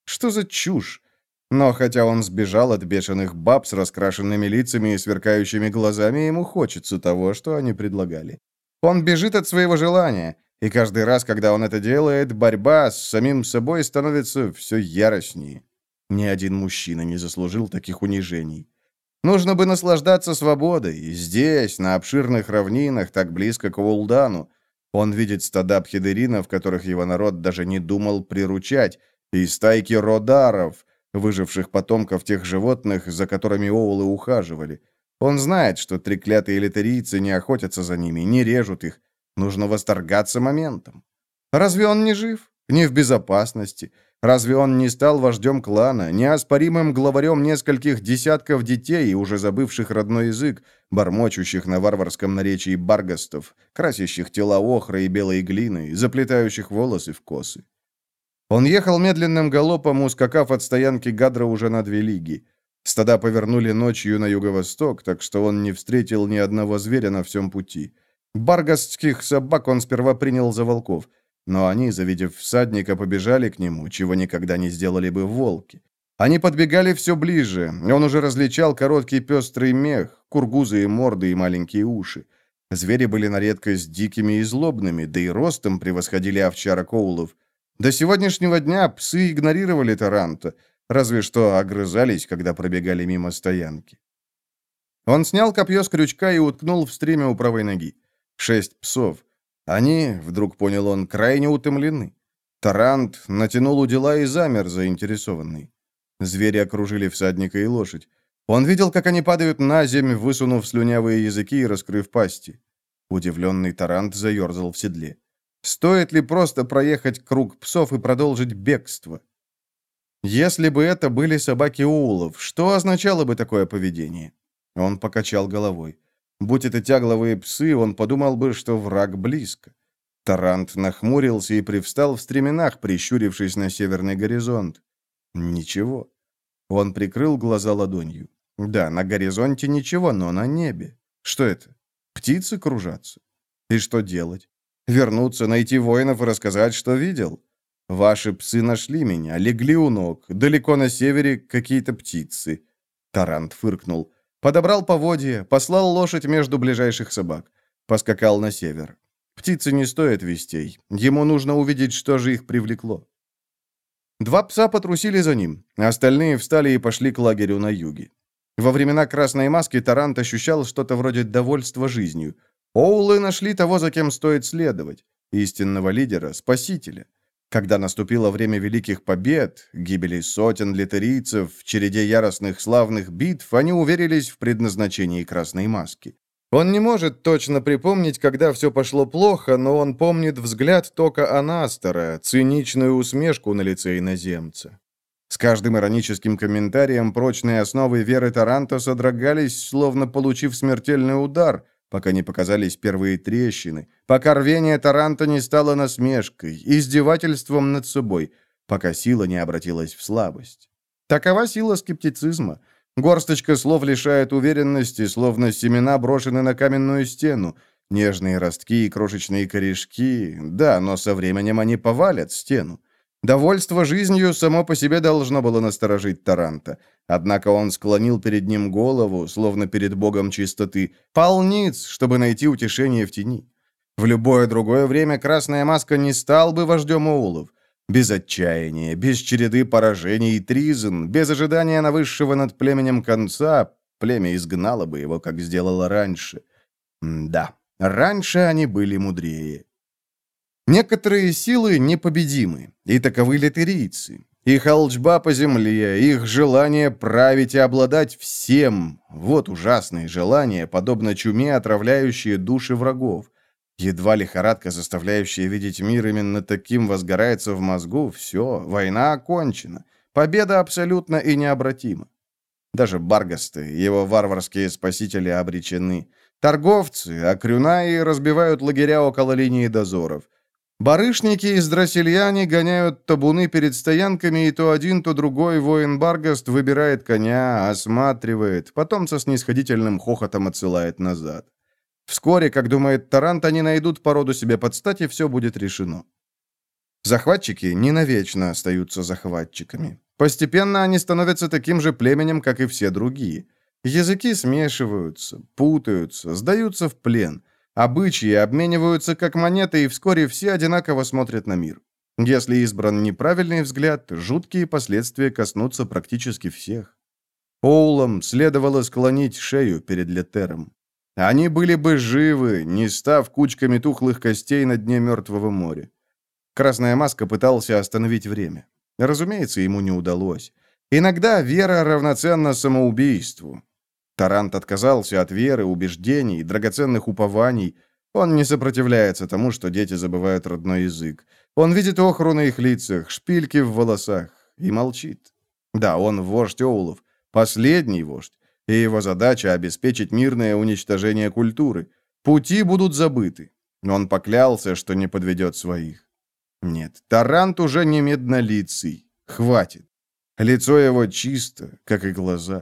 Что за чушь? Но хотя он сбежал от бешеных баб с раскрашенными лицами и сверкающими глазами, ему хочется того, что они предлагали. Он бежит от своего желания, и каждый раз, когда он это делает, борьба с самим собой становится все яростнее. Ни один мужчина не заслужил таких унижений. Нужно бы наслаждаться свободой, здесь, на обширных равнинах, так близко к Улдану. Он видит стада пхедеринов, которых его народ даже не думал приручать, и стайки родаров, выживших потомков тех животных, за которыми оулы ухаживали. Он знает, что треклятые литерийцы не охотятся за ними, не режут их. Нужно восторгаться моментом. Разве он не жив? Не в безопасности? Разве он не стал вождем клана, неоспоримым главарем нескольких десятков детей, уже забывших родной язык, бормочущих на варварском наречии баргастов, красящих тела охрой и белой глиной, заплетающих волосы в косы? Он ехал медленным галопом, ускакав от стоянки Гадра уже на две лиги. Стада повернули ночью на юго-восток, так что он не встретил ни одного зверя на всем пути. Баргастских собак он сперва принял за волков, но они, завидев всадника, побежали к нему, чего никогда не сделали бы волки. Они подбегали все ближе, и он уже различал короткий пестрый мех, кургузые морды и маленькие уши. Звери были на редкость дикими и злобными, да и ростом превосходили овчарок оулов. До сегодняшнего дня псы игнорировали Таранта, разве что огрызались, когда пробегали мимо стоянки. Он снял копье с крючка и уткнул в стремя у правой ноги. Шесть псов. Они, вдруг понял он, крайне утомлены. Тарант натянул удила и замер, заинтересованный. Звери окружили всадника и лошадь. Он видел, как они падают на землю, высунув слюнявые языки и раскрыв пасти. Удивленный Тарант заерзал в седле. Стоит ли просто проехать круг псов и продолжить бегство? Если бы это были собаки оулов, что означало бы такое поведение? Он покачал головой. Будь это тягловые псы, он подумал бы, что враг близко. Тарант нахмурился и привстал в стременах, прищурившись на северный горизонт. Ничего. Он прикрыл глаза ладонью. Да, на горизонте ничего, но на небе. Что это? Птицы кружатся. И что делать? Вернуться, найти воинов и рассказать, что видел? Ваши псы нашли меня, легли у ног. Далеко на севере какие-то птицы. Тарант фыркнул. Подобрал поводья, послал лошадь между ближайших собак. Поскакал на север. Птицы не стоят вестей. Ему нужно увидеть, что же их привлекло. Два пса потрусили за ним, а остальные встали и пошли к лагерю на юге. Во времена Красной Маски Тарант ощущал что-то вроде довольства жизнью. Оулы нашли того, за кем стоит следовать. Истинного лидера, спасителя. Когда наступило время великих побед, гибели сотен литерийцев, в череде яростных славных битв, они уверились в предназначении Красной Маски. Он не может точно припомнить, когда все пошло плохо, но он помнит взгляд Тока Анастора, циничную усмешку на лице иноземца. С каждым ироническим комментарием прочные основы веры Таранта содрогались, словно получив смертельный удар, пока не показались первые трещины, пока рвение Таранта не стало насмешкой, издевательством над собой, пока сила не обратилась в слабость. Такова сила скептицизма. Горсточка слов лишает уверенности, словно семена брошены на каменную стену. Нежные ростки и крошечные корешки, да, но со временем они повалят стену. Довольство жизнью само по себе должно было насторожить Таранта. Однако он склонил перед ним голову, словно перед богом чистоты, полниц, чтобы найти утешение в тени. В любое другое время Красная Маска не стал бы вождем оулов. Без отчаяния, без череды поражений и тризн, без ожидания навысшего над племенем конца, племя изгнало бы его, как сделало раньше. М да, раньше они были мудрее. Некоторые силы непобедимы, и таковы литерийцы. Их алчба по земле, их желание править и обладать всем – вот ужасные желания, подобно чуме, отравляющие души врагов. Едва лихорадка, заставляющая видеть мир именно таким, возгорается в мозгу, все, война окончена, победа абсолютно и необратима. Даже баргасты, его варварские спасители, обречены. Торговцы, акрюнаи разбивают лагеря около линии дозоров. Барышники из Драсильяне гоняют табуны перед стоянками, и то один, то другой воин Баргаст выбирает коня, осматривает, потом со снисходительным хохотом отсылает назад. Вскоре, как думает Тарант, они найдут породу себе под стать, и все будет решено. Захватчики не навечно остаются захватчиками. Постепенно они становятся таким же племенем, как и все другие. Языки смешиваются, путаются, сдаются в плен. Обычаи обмениваются как монеты, и вскоре все одинаково смотрят на мир. Если избран неправильный взгляд, жуткие последствия коснутся практически всех. Оулам следовало склонить шею перед Летером. Они были бы живы, не став кучками тухлых костей на дне Мертвого моря. Красная маска пытался остановить время. Разумеется, ему не удалось. Иногда вера равноценна самоубийству. Тарант отказался от веры, убеждений, драгоценных упований. Он не сопротивляется тому, что дети забывают родной язык. Он видит охру на их лицах, шпильки в волосах и молчит. Да, он вождь Оулов, последний вождь, и его задача — обеспечить мирное уничтожение культуры. Пути будут забыты. Он поклялся, что не подведет своих. Нет, Тарант уже не меднолицый. Хватит. Лицо его чисто, как и глаза.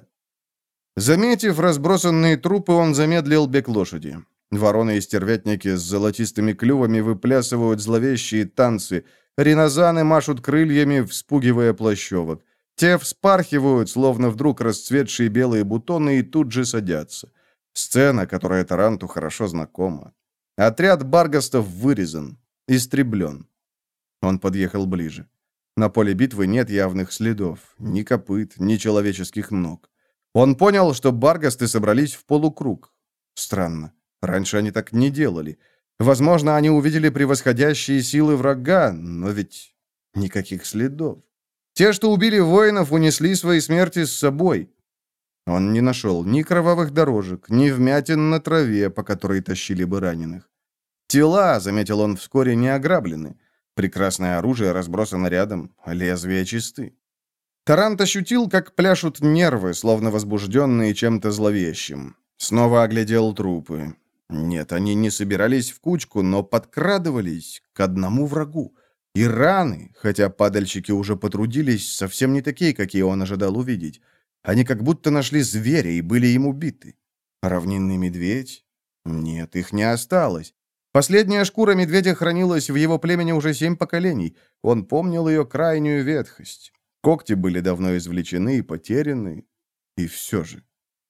Заметив разбросанные трупы, он замедлил бег лошади. Вороны и стервятники с золотистыми клювами выплясывают зловещие танцы. Ринозаны машут крыльями, вспугивая плащевок. Те вспархивают, словно вдруг расцветшие белые бутоны, и тут же садятся. Сцена, которая Таранту хорошо знакома. Отряд баргастов вырезан, истреблен. Он подъехал ближе. На поле битвы нет явных следов, ни копыт, ни человеческих ног. Он понял, что баргасты собрались в полукруг. Странно, раньше они так не делали. Возможно, они увидели превосходящие силы врага, но ведь никаких следов. Те, что убили воинов, унесли свои смерти с собой. Он не нашел ни кровавых дорожек, ни вмятин на траве, по которой тащили бы раненых. Тела, заметил он вскоре, не ограблены. Прекрасное оружие разбросано рядом, а лезвия чисты. Тарант ощутил, как пляшут нервы, словно возбужденные чем-то зловещим. Снова оглядел трупы. Нет, они не собирались в кучку, но подкрадывались к одному врагу. И раны, хотя падальщики уже потрудились, совсем не такие, какие он ожидал увидеть. Они как будто нашли зверя и были им убиты. Равнинный медведь? Нет, их не осталось. Последняя шкура медведя хранилась в его племени уже семь поколений. Он помнил ее крайнюю ветхость. Когти были давно извлечены и потеряны. И все же.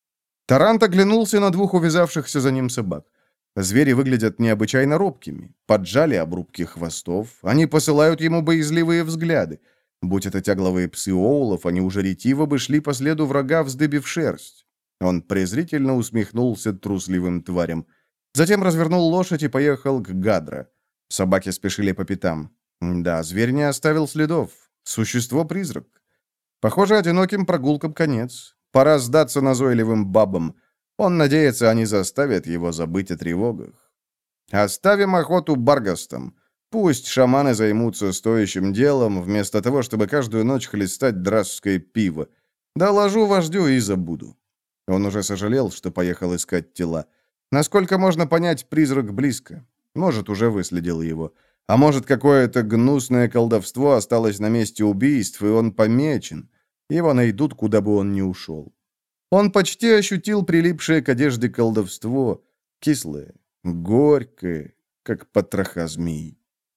Тарант оглянулся на двух увязавшихся за ним собак. Звери выглядят необычайно робкими. Поджали обрубки хвостов. Они посылают ему боязливые взгляды. Будь это тягловые псы Оулов, они уже ретиво бы шли по следу врага, вздыбив шерсть. Он презрительно усмехнулся трусливым тварям. Затем развернул лошадь и поехал к Гадра. Собаки спешили по пятам. Да, зверь не оставил следов. Существо-призрак. Похоже, одиноким прогулкам конец. Пора сдаться назойливым бабам. Он надеется, они заставят его забыть о тревогах. Оставим охоту баргастам. Пусть шаманы займутся стоящим делом, вместо того, чтобы каждую ночь хлестать драское пиво. Доложу вождю и забуду. Он уже сожалел, что поехал искать тела. Насколько можно понять, призрак близко. Может, уже выследил его. А может, какое-то гнусное колдовство осталось на месте убийств, и он помечен. Его найдут, куда бы он ни ушел. Он почти ощутил прилипшее к одежде колдовство, кислое, горькое, как потроха змей.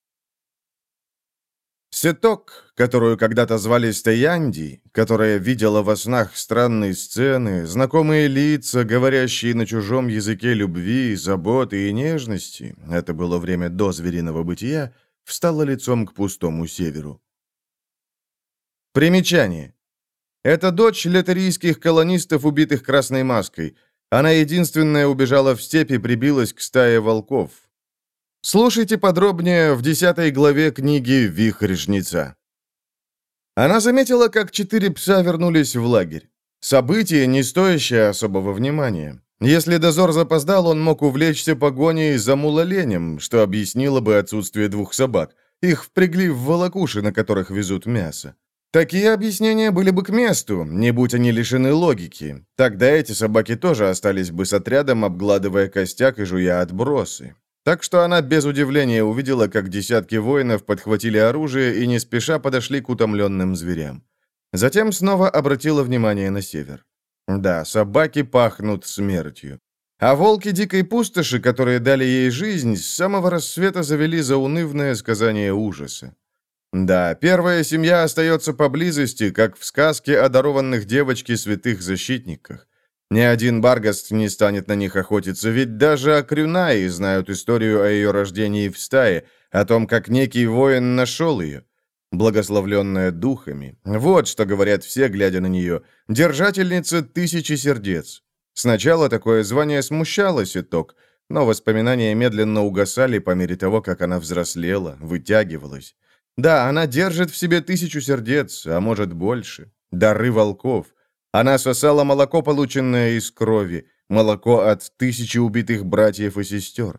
Сеток, которую когда-то звали Стоянди, которая видела во снах странные сцены, знакомые лица, говорящие на чужом языке любви, заботы и нежности, это было время до звериного бытия, встала лицом к пустому северу. Примечание. Это дочь летарийских колонистов, убитых Красной Маской. Она единственная убежала в степь и прибилась к стае волков. Слушайте подробнее в десятой главе книги «Вихрь жнеца». Она заметила, как четыре пса вернулись в лагерь. Событие, не стоящее особого внимания. Если дозор запоздал, он мог увлечься погоней за мулоленем, что объяснило бы отсутствие двух собак. Их впрягли в волокуши, на которых везут мясо. Такие объяснения были бы к месту, не будь они лишены логики. Тогда эти собаки тоже остались бы с отрядом, обгладывая костяк и жуя отбросы. Так что она без удивления увидела, как десятки воинов подхватили оружие и не спеша подошли к утомленным зверям. Затем снова обратила внимание на север. Да, собаки пахнут смертью. А волки дикой пустоши, которые дали ей жизнь, с самого рассвета завели заунывное сказание ужаса. Да, первая семья остается поблизости, как в сказке о дарованных девочке святых защитниках. Ни один Баргаст не станет на них охотиться, ведь даже Акрюнаи знают историю о ее рождении в стае, о том, как некий воин нашел ее. Благословленная духами. Вот что говорят все, глядя на нее. Держательница тысячи сердец. Сначала такое звание смущало Ситок, но воспоминания медленно угасали по мере того, как она взрослела, вытягивалась. Да, она держит в себе тысячу сердец, а может больше. Дары волков. Она сосала молоко, полученное из крови, молоко от тысячи убитых братьев и сестер.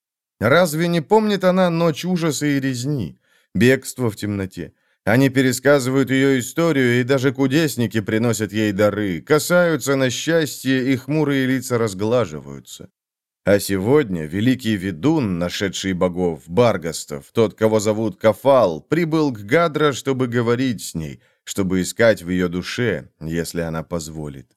Разве не помнит она ночь ужаса и резни, бегство в темноте? Они пересказывают ее историю, и даже кудесники приносят ей дары, касаются на счастье, и хмурые лица разглаживаются. А сегодня великий ведун, нашедший богов, Баргастов, тот, кого зовут Кафал, прибыл к Гадра, чтобы говорить с ней, чтобы искать в ее душе, если она позволит.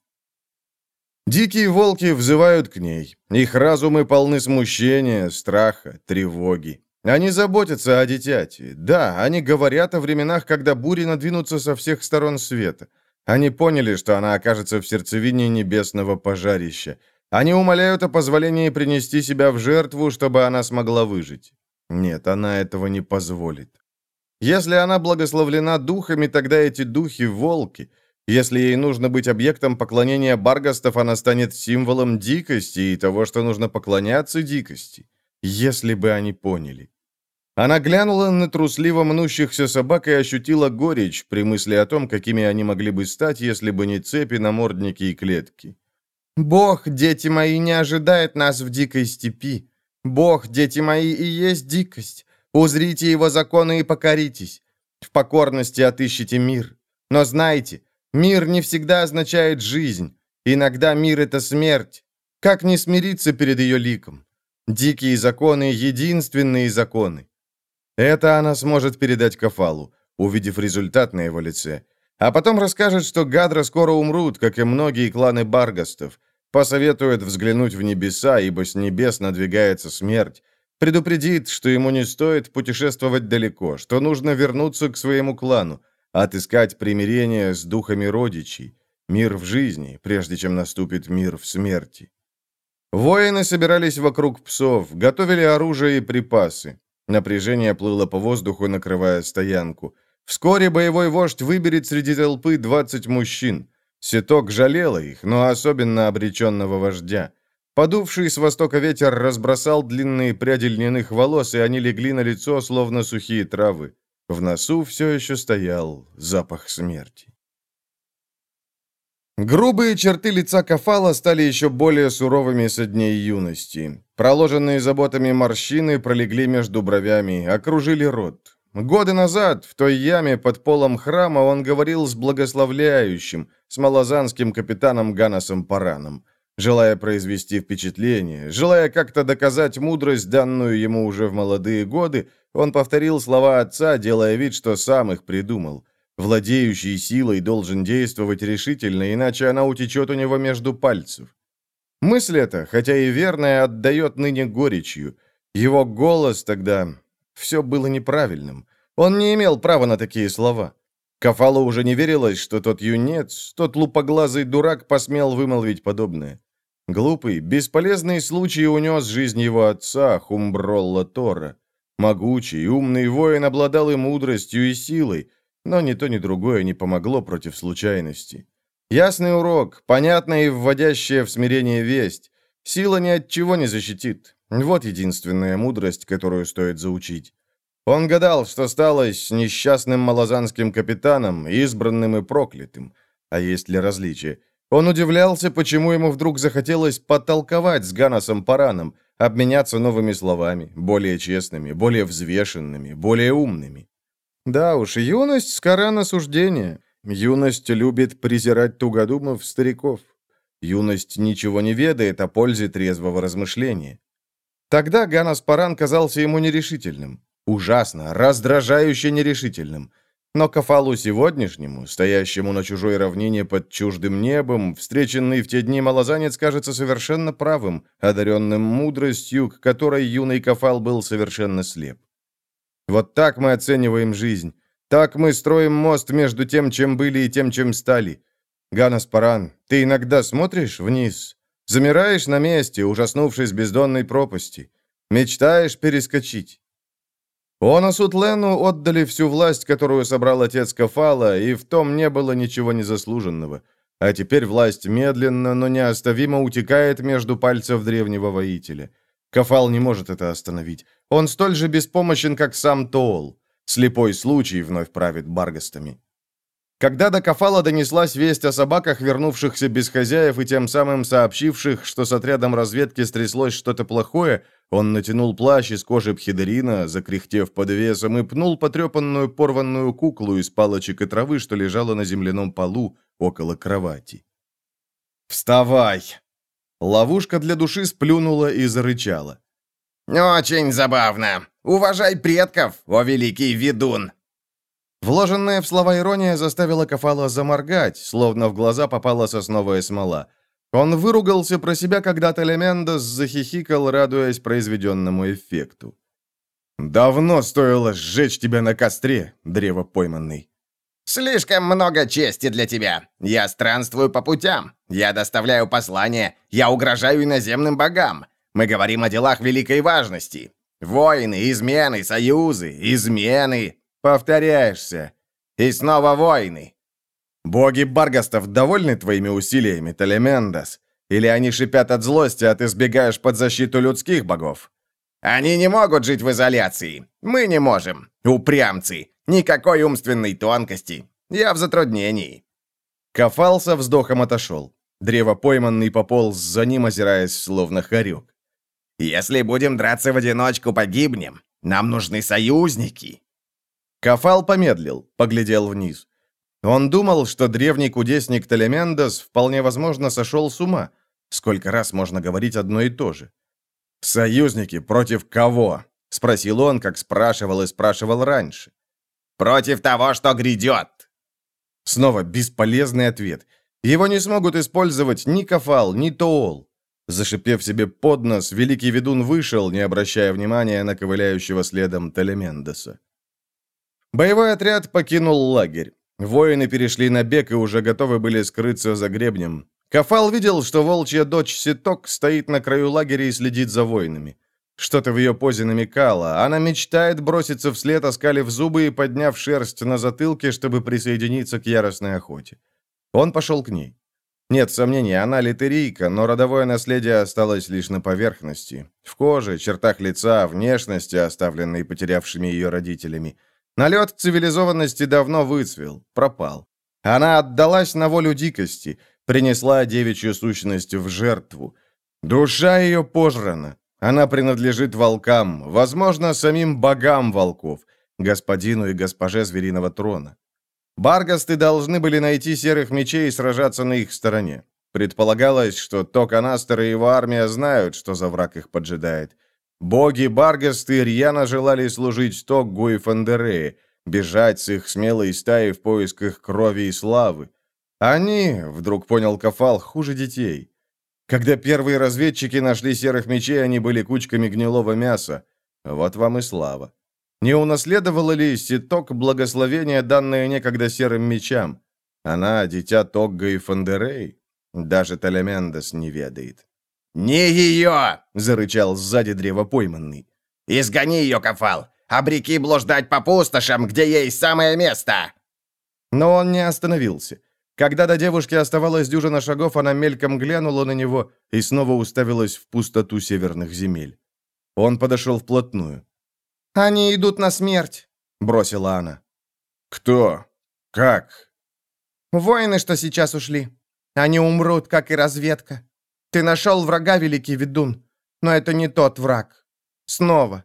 Дикие волки взывают к ней. Их разумы полны смущения, страха, тревоги. Они заботятся о дитяти. Да, они говорят о временах, когда бури надвинутся со всех сторон света. Они поняли, что она окажется в сердцевине небесного пожарища. Они умоляют о позволении принести себя в жертву, чтобы она смогла выжить. Нет, она этого не позволит. Если она благословлена духами, тогда эти духи — волки. Если ей нужно быть объектом поклонения Баргастов, она станет символом дикости и того, что нужно поклоняться дикости. Если бы они поняли. Она глянула на трусливо мнущихся собак и ощутила горечь при мысли о том, какими они могли бы стать, если бы не цепи, намордники и клетки. «Бог, дети мои, не ожидает нас в дикой степи. Бог, дети мои, и есть дикость. Узрите его законы и покоритесь. В покорности отыщите мир. Но знайте, мир не всегда означает жизнь. Иногда мир — это смерть. Как не смириться перед ее ликом? Дикие законы — единственные законы». Это она сможет передать Кафалу, увидев результат на его лице. А потом расскажет, что Гадра скоро умрут, как и многие кланы Баргастов. Посоветует взглянуть в небеса, ибо с небес надвигается смерть. Предупредит, что ему не стоит путешествовать далеко, что нужно вернуться к своему клану, отыскать примирение с духами родичей, мир в жизни, прежде чем наступит мир в смерти. Воины собирались вокруг псов, готовили оружие и припасы. Напряжение плыло по воздуху, накрывая стоянку. Вскоре боевой вождь выберет среди толпы двадцать мужчин. Ситок жалела их, но особенно обреченного вождя. Подувший с востока ветер разбросал длинные пряди льняных волос, и они легли на лицо, словно сухие травы. В носу все еще стоял запах смерти. Грубые черты лица Кафала стали еще более суровыми со дней юности. Проложенные заботами морщины пролегли между бровями, окружили рот. Годы назад, в той яме под полом храма, он говорил с благословляющим, с малозанским капитаном Ганасом Параном, желая произвести впечатление, желая как-то доказать мудрость, данную ему уже в молодые годы, он повторил слова отца, делая вид, что сам их придумал. Владеющий силой должен действовать решительно, иначе она утечет у него между пальцев. Мысль эта, хотя и верная, отдает ныне горечью. Его голос тогда... Все было неправильным. Он не имел права на такие слова. Кафалу уже не верилось, что тот юнец, тот лупоглазый дурак посмел вымолвить подобное. Глупый, бесполезный случай унес жизнь его отца, Хумбролла Тора. Могучий, умный воин обладал и мудростью, и силой, но ни то, ни другое не помогло против случайности. Ясный урок, понятная и вводящая в смирение весть. Сила ни от чего не защитит. Вот единственная мудрость, которую стоит заучить. Он гадал, что стало с несчастным малозанским капитаном, избранным и проклятым. А есть ли различия? Он удивлялся, почему ему вдруг захотелось потолковать с Ганасом Параном, обменяться новыми словами, более честными, более взвешенными, более умными. Да уж, юность скора на суждение. Юность любит презирать тугодумов, стариков. Юность ничего не ведает о пользе трезвого размышления. Тогда Ганас Паран казался ему нерешительным. Ужасно, раздражающе нерешительным. Но Кафалу сегодняшнему, стоящему на чужой равнине под чуждым небом, встреченный в те дни малозанец кажется совершенно правым, одаренным мудростью, к которой юный Кафал был совершенно слеп. Вот так мы оцениваем жизнь. Так мы строим мост между тем, чем были, и тем, чем стали. Ганас Паран, ты иногда смотришь вниз, замираешь на месте, ужаснувшись бездонной пропасти, мечтаешь перескочить. Оносу Тлену отдали всю власть, которую собрал отец Кафала, и в том не было ничего незаслуженного. А теперь власть медленно, но неоставимо утекает между пальцев древнего воителя. Кафал не может это остановить. Он столь же беспомощен, как сам Тоол. Слепой случай вновь правит Баргастами. Когда до Кафала донеслась весть о собаках, вернувшихся без хозяев и тем самым сообщивших, что с отрядом разведки стряслось что-то плохое, он натянул плащ из кожи пхидерина, закряхтев под весом, и пнул потрепанную порванную куклу из палочек и травы, что лежала на земляном полу около кровати. «Вставай!» Ловушка для души сплюнула и зарычала. «Очень забавно. Уважай предков, о великий ведун!» Вложенная в слова ирония заставила Кафала заморгать, словно в глаза попала сосновая смола. Он выругался про себя, когда Телемендос захихикал, радуясь произведенному эффекту. «Давно стоило сжечь тебя на костре, древо пойманный». «Слишком много чести для тебя. Я странствую по путям. Я доставляю послания. Я угрожаю иноземным богам. Мы говорим о делах великой важности. Войны, измены, союзы, измены. Повторяешься. И снова войны». «Боги Баргастов довольны твоими усилиями, Телемендос? Или они шипят от злости, а ты сбегаешь под защиту людских богов?» «Они не могут жить в изоляции. Мы не можем. Упрямцы. Никакой умственной тонкости. Я в затруднении». Кафал со вздохом отошел. Древо пойманный пополз за ним, озираясь, словно хорек. «Если будем драться в одиночку, погибнем. Нам нужны союзники». Кафал помедлил, поглядел вниз. Он думал, что древний кудесник Телемендос вполне возможно сошел с ума. Сколько раз можно говорить одно и то же? «Союзники против кого?» — спросил он, как спрашивал и спрашивал раньше. «Против того, что грядет». Снова бесполезный ответ. Его не смогут использовать ни Кафал, ни Тоол. Зашипев себе под нос, великий ведун вышел, не обращая внимания на ковыляющего следом Телемендоса. Боевой отряд покинул лагерь. Воины перешли на бег и уже готовы были скрыться за гребнем. Кафал видел, что волчья дочь Ситок стоит на краю лагеря и следит за воинами. Что-то в ее позе намекало. Она мечтает броситься вслед, оскалив зубы и подняв шерсть на затылке, чтобы присоединиться к яростной охоте. Он пошел к ней. Нет сомнений, она литерийка, но родовое наследие осталось лишь на поверхности. В коже, чертах лица, внешности, оставленной потерявшими ее родителями. Налет цивилизованности давно выцвел, пропал. Она отдалась на волю дикости, принесла девичью сущность в жертву. Душа ее пожрана. Она принадлежит волкам, возможно, самим богам волков, господину и госпоже звериного трона. Баргасты должны были найти серых мечей и сражаться на их стороне. Предполагалось, что Токанастер и его армия знают, что за враг их поджидает. Боги Баргасты рьяно желали служить Тоггу и Фандерее, бежать с их смелой стаи в поисках крови и славы. Они, вдруг понял Кафал, хуже детей. Когда первые разведчики нашли серых мечей, они были кучками гнилого мяса. Вот вам и слава. Не унаследовала ли Ситок благословение, данное некогда серым мечам? Она, дитя Тогга и Фандерей? Даже Телемендос не ведает. «Не ее!» — зарычал сзади древо пойманный. «Изгони ее, Кафал! Обреки блуждать по пустошам, где ей самое место!» Но он не остановился. Когда до девушки оставалось дюжина шагов, она мельком глянула на него и снова уставилась в пустоту северных земель. Он подошел вплотную. «Они идут на смерть», — бросила она. «Кто? Как?» «Воины, что сейчас ушли. Они умрут, как и разведка. Ты нашел врага, великий ведун, но это не тот враг. Снова».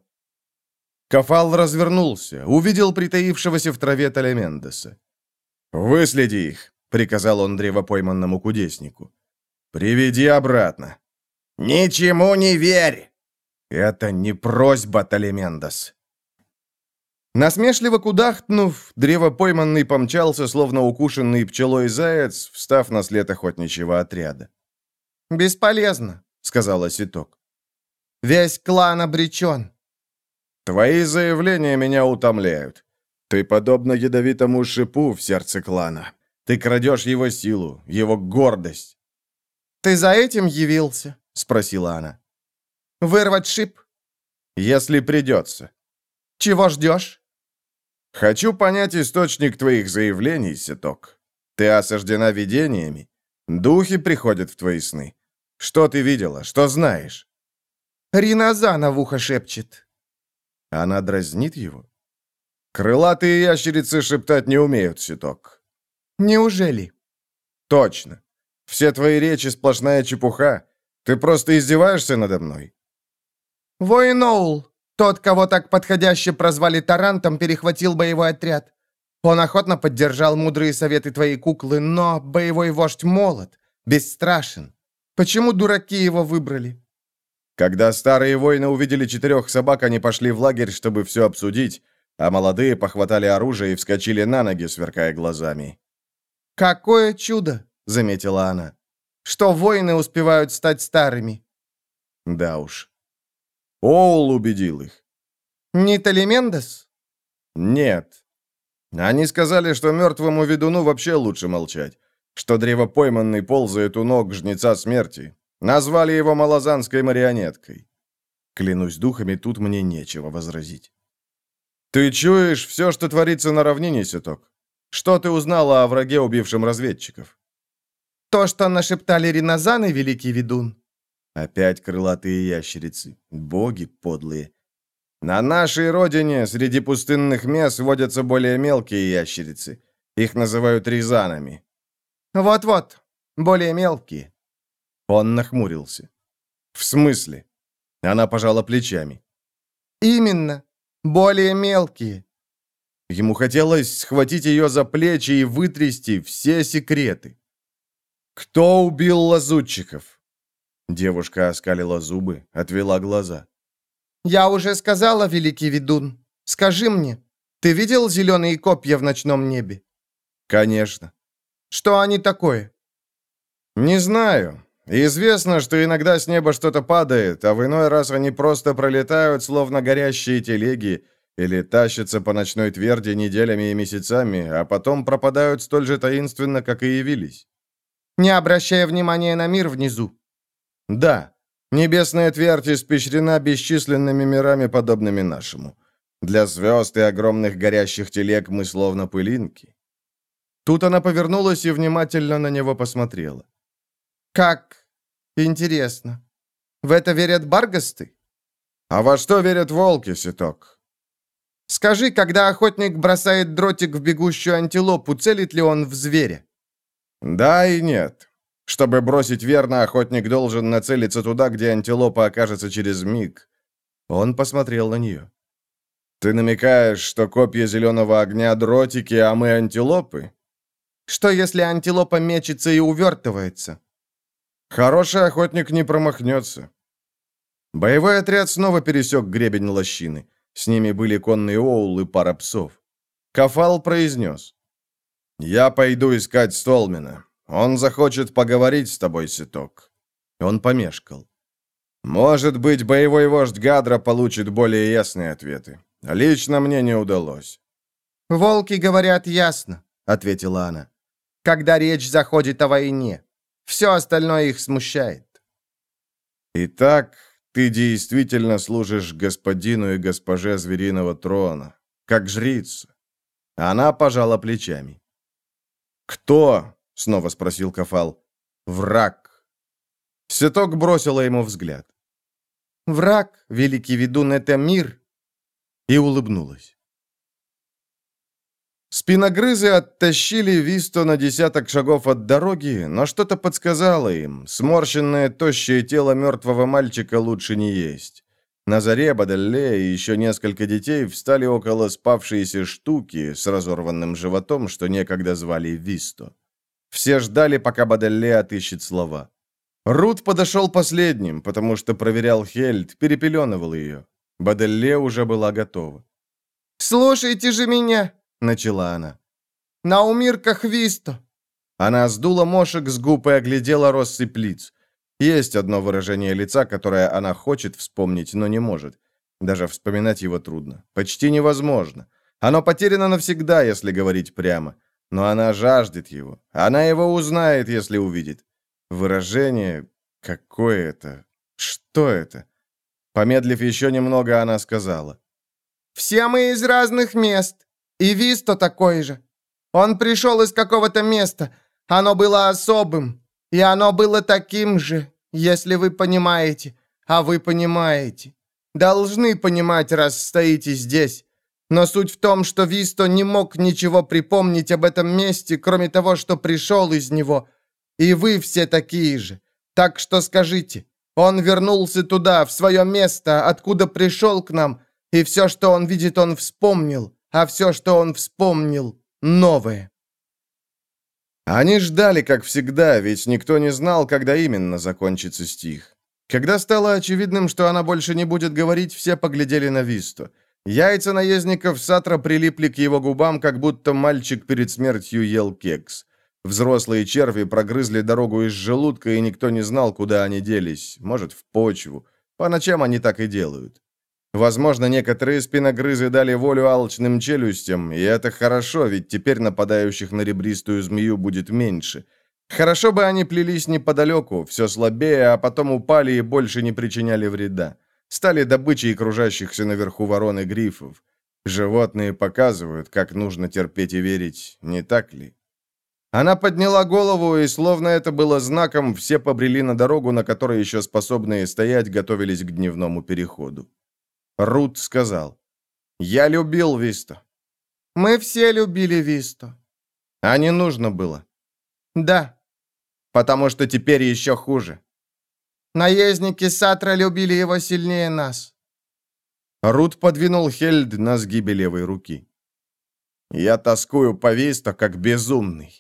Кафал развернулся, увидел притаившегося в траве Телемендоса. «Выследи их», — приказал он древопойманному кудеснику. «Приведи обратно». «Ничему не верь!» «Это не просьба, Телемендос». Насмешливо кудахтнув, древопойманный помчался, словно укушенный пчелой заяц, встав на след охотничьего отряда. «Бесполезно», — сказала Ситок. «Весь клан обречен». Твои заявления меня утомляют. Ты подобно ядовитому шипу в сердце клана. Ты крадешь его силу, его гордость». «Ты за этим явился?» — спросила она. «Вырвать шип?» «Если придется». «Чего ждешь?» «Хочу понять источник твоих заявлений, Сеток. Ты осаждена видениями? Духи приходят в твои сны. Что ты видела? Что знаешь?» «Риназана в ухо шепчет». Она дразнит его? «Крылатые ящерицы шептать не умеют, Сеток». «Неужели?» «Точно. Все твои речи сплошная чепуха. Ты просто издеваешься надо мной». «Воин Оул, тот, кого так подходяще прозвали Тарантом, перехватил боевой отряд. Он охотно поддержал мудрые советы твоей куклы, но боевой вождь молод, бесстрашен. Почему дураки его выбрали?» Когда старые воины увидели четырех собак, они пошли в лагерь, чтобы все обсудить, а молодые похватали оружие и вскочили на ноги, сверкая глазами. «Какое чудо!» — заметила она. «Что воины успевают стать старыми?» Да уж. Оул убедил их. «Не Талимендес?» Нет. Они сказали, что мертвому ведуну вообще лучше молчать, что древопойманный ползает у ног жнеца смерти. Назвали его малозанской марионеткой. Клянусь духами, тут мне нечего возразить. Ты чуешь все, что творится на равнине, Сеток? Что ты узнала о враге, убившем разведчиков? «То, что нашептали Риназаны, великий ведун». Опять крылатые ящерицы. Боги подлые. На нашей родине среди пустынных мес водятся более мелкие ящерицы. Их называют рязанами. «Вот-вот, более мелкие». Он нахмурился. «В смысле?» Она пожала плечами. «Именно, более мелкие». Ему хотелось схватить ее за плечи и вытрясти все секреты. «Кто убил лазутчиков?» Девушка оскалила зубы, отвела глаза. «Я уже сказала, великий ведун. Скажи мне, ты видел зеленые копья в ночном небе?» «Конечно». «Что они такое?» «Не знаю. Известно, что иногда с неба что-то падает, а в иной раз они просто пролетают, словно горящие телеги, или тащатся по ночной тверди неделями и месяцами, а потом пропадают столь же таинственно, как и явились». «Не обращая внимания на мир внизу». «Да. Небесная твердь испещрена бесчисленными мирами, подобными нашему. Для звезд и огромных горящих телег мы словно пылинки». Тут она повернулась и внимательно на него посмотрела. «Как интересно. В это верят баргасты?» «А во что верят волки, Сеток?» «Скажи, когда охотник бросает дротик в бегущую антилопу, целит ли он в зверя?» «Да и нет. Чтобы бросить верно, охотник должен нацелиться туда, где антилопа окажется через миг». Он посмотрел на нее. «Ты намекаешь, что копья зеленого огня — дротики, а мы — антилопы?» «Что, если антилопа мечется и увертывается?» «Хороший охотник не промахнется». Боевой отряд снова пересек гребень лощины. С ними были конный оул и пара псов. Кафал произнес: «Я пойду искать Столмена. Он захочет поговорить с тобой, Сеток». Он помешкал. «Может быть, боевой вождь Гадра получит более ясные ответы. Лично мне не удалось». «Волки говорят ясно», — ответила она, «когда речь заходит о войне. Все остальное их смущает». «Итак, ты действительно служишь господину и госпоже звериного трона, как жрица». Она пожала плечами. «Кто?» — снова спросил Кафал. «Враг». Сеток бросила ему взгляд. «Враг, великий ведун, это мир». И улыбнулась. Спиногрызы оттащили Висто на десяток шагов от дороги, но что-то подсказало им. Сморщенное, тощее тело мертвого мальчика лучше не есть. На заре Баделле и еще несколько детей встали около спавшейся штуки с разорванным животом, что некогда звали Висто. Все ждали, пока Баделле отыщет слова. Рут подошел последним, потому что проверял Хельд, перепеленывал ее. Баделле уже была готова. «Слушайте же меня!» — начала она. «На умирках Висто!» Она сдула мошек с губ и оглядела россыпь лиц. Есть одно выражение лица, которое она хочет вспомнить, но не может. Даже вспоминать его трудно. Почти невозможно. Оно потеряно навсегда, если говорить прямо. Но она жаждет его. Она его узнает, если увидит. Выражение... Какое это? Что это? Помедлив еще немного, она сказала. «Все мы из разных мест. И Висто такой же. Он пришел из какого-то места. Оно было особым. И оно было таким же, если вы понимаете. А вы понимаете. Должны понимать, раз стоите здесь. Но суть в том, что Висто не мог ничего припомнить об этом месте, кроме того, что пришел из него. И вы все такие же. Так что скажите, он вернулся туда, в свое место, откуда пришел к нам, и все, что он видит, он вспомнил, а все, что он вспомнил, новое». Они ждали, как всегда, ведь никто не знал, когда именно закончится стих. Когда стало очевидным, что она больше не будет говорить, все поглядели на Висту. Яйца наездников Сатра прилипли к его губам, как будто мальчик перед смертью ел кекс. Взрослые черви прогрызли дорогу из желудка, и никто не знал, куда они делись. Может, в почву. По ночам они так и делают. Возможно, некоторые спиногрызы дали волю алчным челюстям, и это хорошо, ведь теперь нападающих на ребристую змею будет меньше. Хорошо бы они плелись неподалеку, все слабее, а потом упали и больше не причиняли вреда. Стали добычей кружащихся наверху ворон и грифов. Животные показывают, как нужно терпеть и верить, не так ли? Она подняла голову, и, словно это было знаком, все побрели на дорогу, на которой еще способные стоять готовились к дневному переходу. Рут сказал: «Я любил Висто». «Мы все любили Висто». «А не нужно было». «Да». «Потому что теперь еще хуже». «Наездники Сатра любили его сильнее нас». Рут подвинул Хельд на сгибе левой руки. «Я тоскую по Висто, как безумный».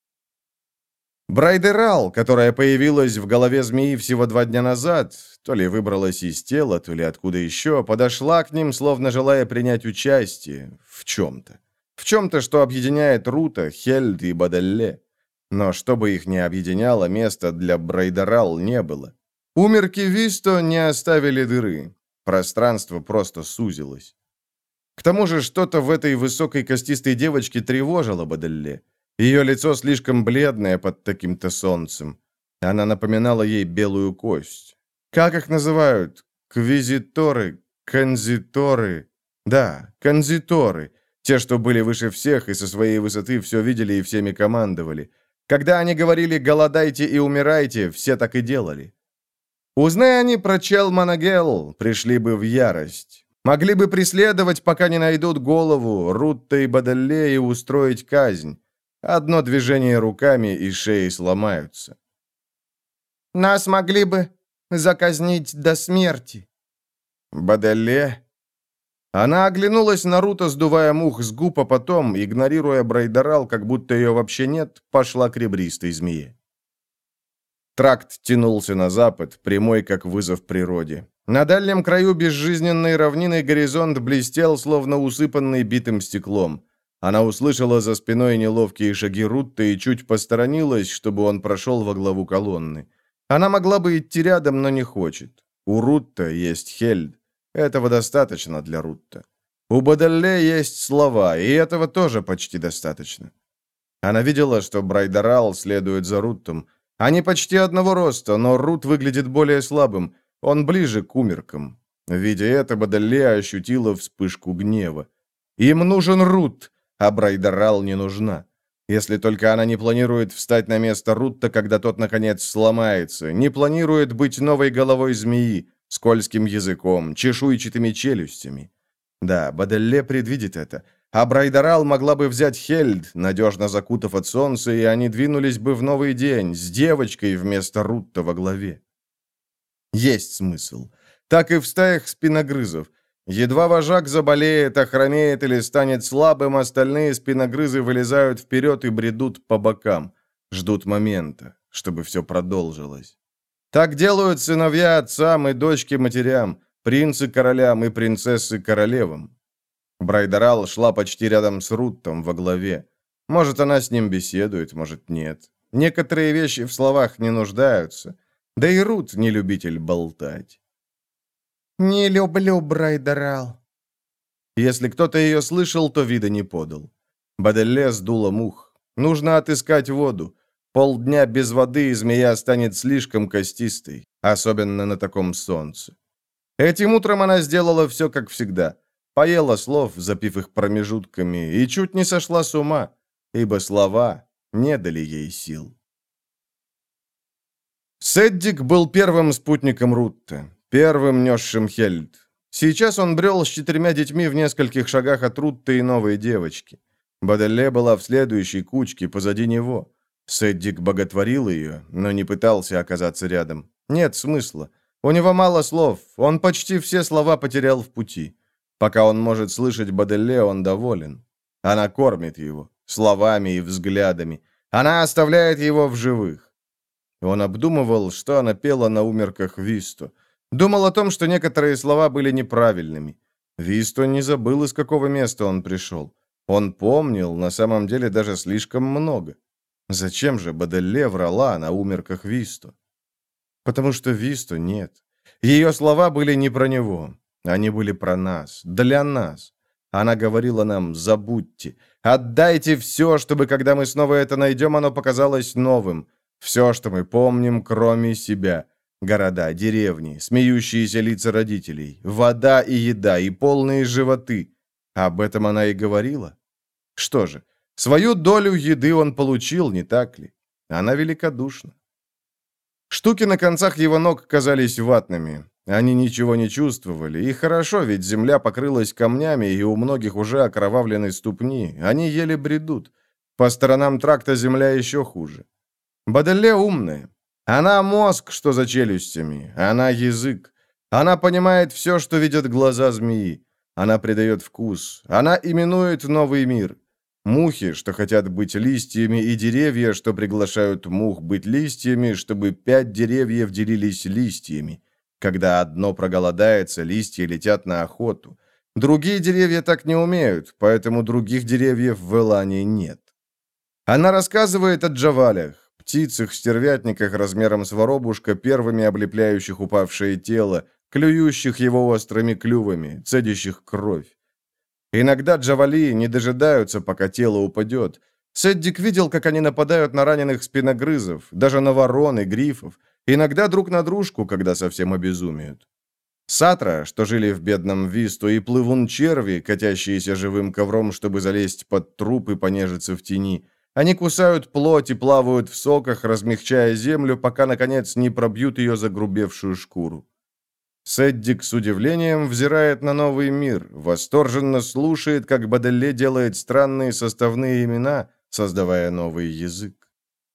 Брайдерал, которая появилась в голове змеи всего два дня назад, то ли выбралась из тела, то ли откуда еще, подошла к ним, словно желая принять участие в чем-то. В чем-то, что объединяет Рута, Хельд и Баделле. Но чтобы их не объединяло, места для Брайдерал не было. Умерки Висто не оставили дыры. Пространство просто сузилось. К тому же что-то в этой высокой костистой девочке тревожило Баделле. Ее лицо слишком бледное под таким-то солнцем. Она напоминала ей белую кость. Как их называют? Квизиторы, конзиторы. Да, конзиторы. Те, что были выше всех и со своей высоты все видели и всеми командовали. Когда они говорили «голодайте и умирайте», все так и делали. Узная они про Чел-Манагел, пришли бы в ярость. Могли бы преследовать, пока не найдут голову Рутта и Баделле и устроить казнь. Одно движение руками, и шеи сломаются. «Нас могли бы заказнить до смерти». «Баделле?» Она оглянулась на Рута, сдувая мух с губ, а потом, игнорируя Брайдерал, как будто ее вообще нет, пошла к ребристой змее. Тракт тянулся на запад, прямой, как вызов природе. На дальнем краю безжизненной равнины горизонт блестел, словно усыпанный битым стеклом. Она услышала за спиной неловкие шаги Рутта и чуть посторонилась, чтобы он прошел во главу колонны. Она могла бы идти рядом, но не хочет. У Рутта есть Хельд. Этого достаточно для Рутта. У Баделле есть слова, и этого тоже почти достаточно. Она видела, что Брайдерал следует за Руттом. Они почти одного роста, но Рут выглядит более слабым. Он ближе к умеркам. Видя это, Баделле ощутила вспышку гнева. Им нужен Рут, а Брайдерал не нужна. Если только она не планирует встать на место Рутта, когда тот, наконец, сломается, не планирует быть новой головой змеи, скользким языком, чешуйчатыми челюстями. Да, Баделле предвидит это. А Брайдерал могла бы взять Хельд, надежно закутав от солнца, и они двинулись бы в новый день, с девочкой вместо Рутта во главе. Есть смысл. Так и в стаях спиногрызов. Едва вожак заболеет, охранеет или станет слабым, остальные спиногрызы вылезают вперед и бредут по бокам. Ждут момента, чтобы все продолжилось. Так делают сыновья отцам и дочки матерям, принцы королям и принцессы королевам. Брайдерал шла почти рядом с Руттом во главе. Может, она с ним беседует, может, нет. Некоторые вещи в словах не нуждаются. Да и Рут не любитель болтать. «Не люблю Брайдерал». Если кто-то ее слышал, то вида не подал. Баделле сдуло мух. Нужно отыскать воду. Полдня без воды, и змея станет слишком костистой, особенно на таком солнце. Этим утром она сделала все, как всегда. Поела слов, запив их промежутками, и чуть не сошла с ума, ибо слова не дали ей сил. Седдик был первым спутником Рутте, первым несшим Хельд. Сейчас он брел с четырьмя детьми в нескольких шагах от Рутте и новой девочки. Баделле была в следующей кучке, позади него. Седдик боготворил ее, но не пытался оказаться рядом. Нет смысла. У него мало слов, он почти все слова потерял в пути. Пока он может слышать Баделле, он доволен. Она кормит его словами и взглядами. Она оставляет его в живых. Он обдумывал, что она пела на умерках Висто. Думал о том, что некоторые слова были неправильными. Висто не забыл, из какого места он пришел. Он помнил, на самом деле, даже слишком много. Зачем же Баделле врала на умерках Висто? Потому что Висто нет. Ее слова были не про него. Они были про нас, для нас. Она говорила нам: забудьте, отдайте все, чтобы, когда мы снова это найдем, оно показалось новым. Все, что мы помним, кроме себя. Города, деревни, смеющиеся лица родителей, вода и еда, и полные животы. Об этом она и говорила. Что же, свою долю еды он получил, не так ли? Она великодушна. Штуки на концах его ног казались ватными. Они ничего не чувствовали, и хорошо, ведь земля покрылась камнями, и у многих уже окровавлены ступни. Они еле бредут. По сторонам тракта земля еще хуже. Баделле умная. Она мозг, что за челюстями. Она язык. Она понимает все, что видят глаза змеи. Она придает вкус. Она именует новый мир. Мухи, что хотят быть листьями, и деревья, что приглашают мух быть листьями, чтобы пять деревьев делились листьями. Когда одно проголодается, листья летят на охоту. Другие деревья так не умеют, поэтому других деревьев в Элане нет. Она рассказывает о джавалях, птицах-стервятниках размером с воробушка, первыми облепляющих упавшее тело, клюющих его острыми клювами, цедящих кровь. Иногда джавали не дожидаются, пока тело упадет. Седдик видел, как они нападают на раненых спиногрызов, даже на ворон и грифов, иногда друг на дружку, когда совсем обезумеют. Сатра, что жили в бедном Висту, и плывун-черви, катящиеся живым ковром, чтобы залезть под труп и понежиться в тени. Они кусают плоть и плавают в соках, размягчая землю, пока, наконец, не пробьют ее загрубевшую шкуру. Седдик с удивлением взирает на новый мир, восторженно слушает, как Баделле делает странные составные имена, создавая новый язык.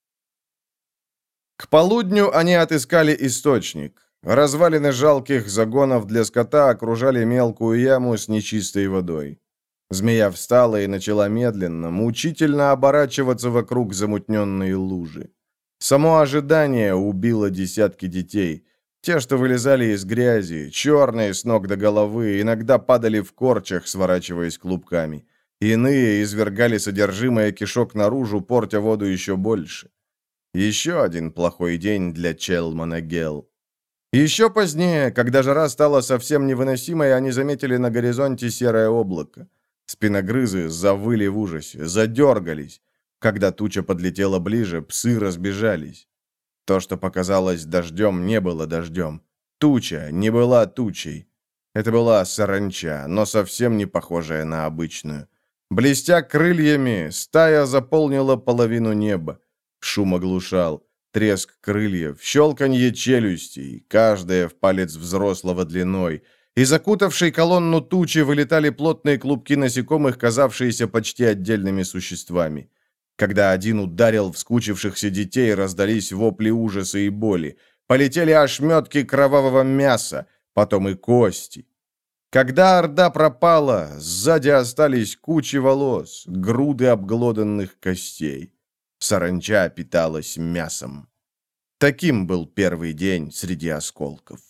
К полудню они отыскали источник. Развалины жалких загонов для скота окружали мелкую яму с нечистой водой. Змея встала и начала медленно, мучительно оборачиваться вокруг замутненной лужи. Само ожидание убило десятки детей. Те, что вылезали из грязи, черные с ног до головы, иногда падали в корчах, сворачиваясь клубками. Иные извергали содержимое кишок наружу, портя воду еще больше. Еще один плохой день для Челмана Гел. Еще позднее, когда жара стала совсем невыносимой, они заметили на горизонте серое облако. Спиногрызы завыли в ужасе, задергались. Когда туча подлетела ближе, псы разбежались. То, что показалось дождем, не было дождем. Туча не была тучей. Это была саранча, но совсем не похожая на обычную. Блестя крыльями, стая заполнила половину неба. Шум оглушал. Треск крыльев, щелканье челюстей, каждая в палец взрослого длиной. Из окутавшей колонну тучи вылетали плотные клубки насекомых, казавшиеся почти отдельными существами. Когда один ударил вскучившихся детей, раздались вопли ужаса и боли. Полетели ошметки кровавого мяса, потом и кости. Когда орда пропала, сзади остались кучи волос, груды обглоданных костей. Саранча питалась мясом. Таким был первый день среди осколков.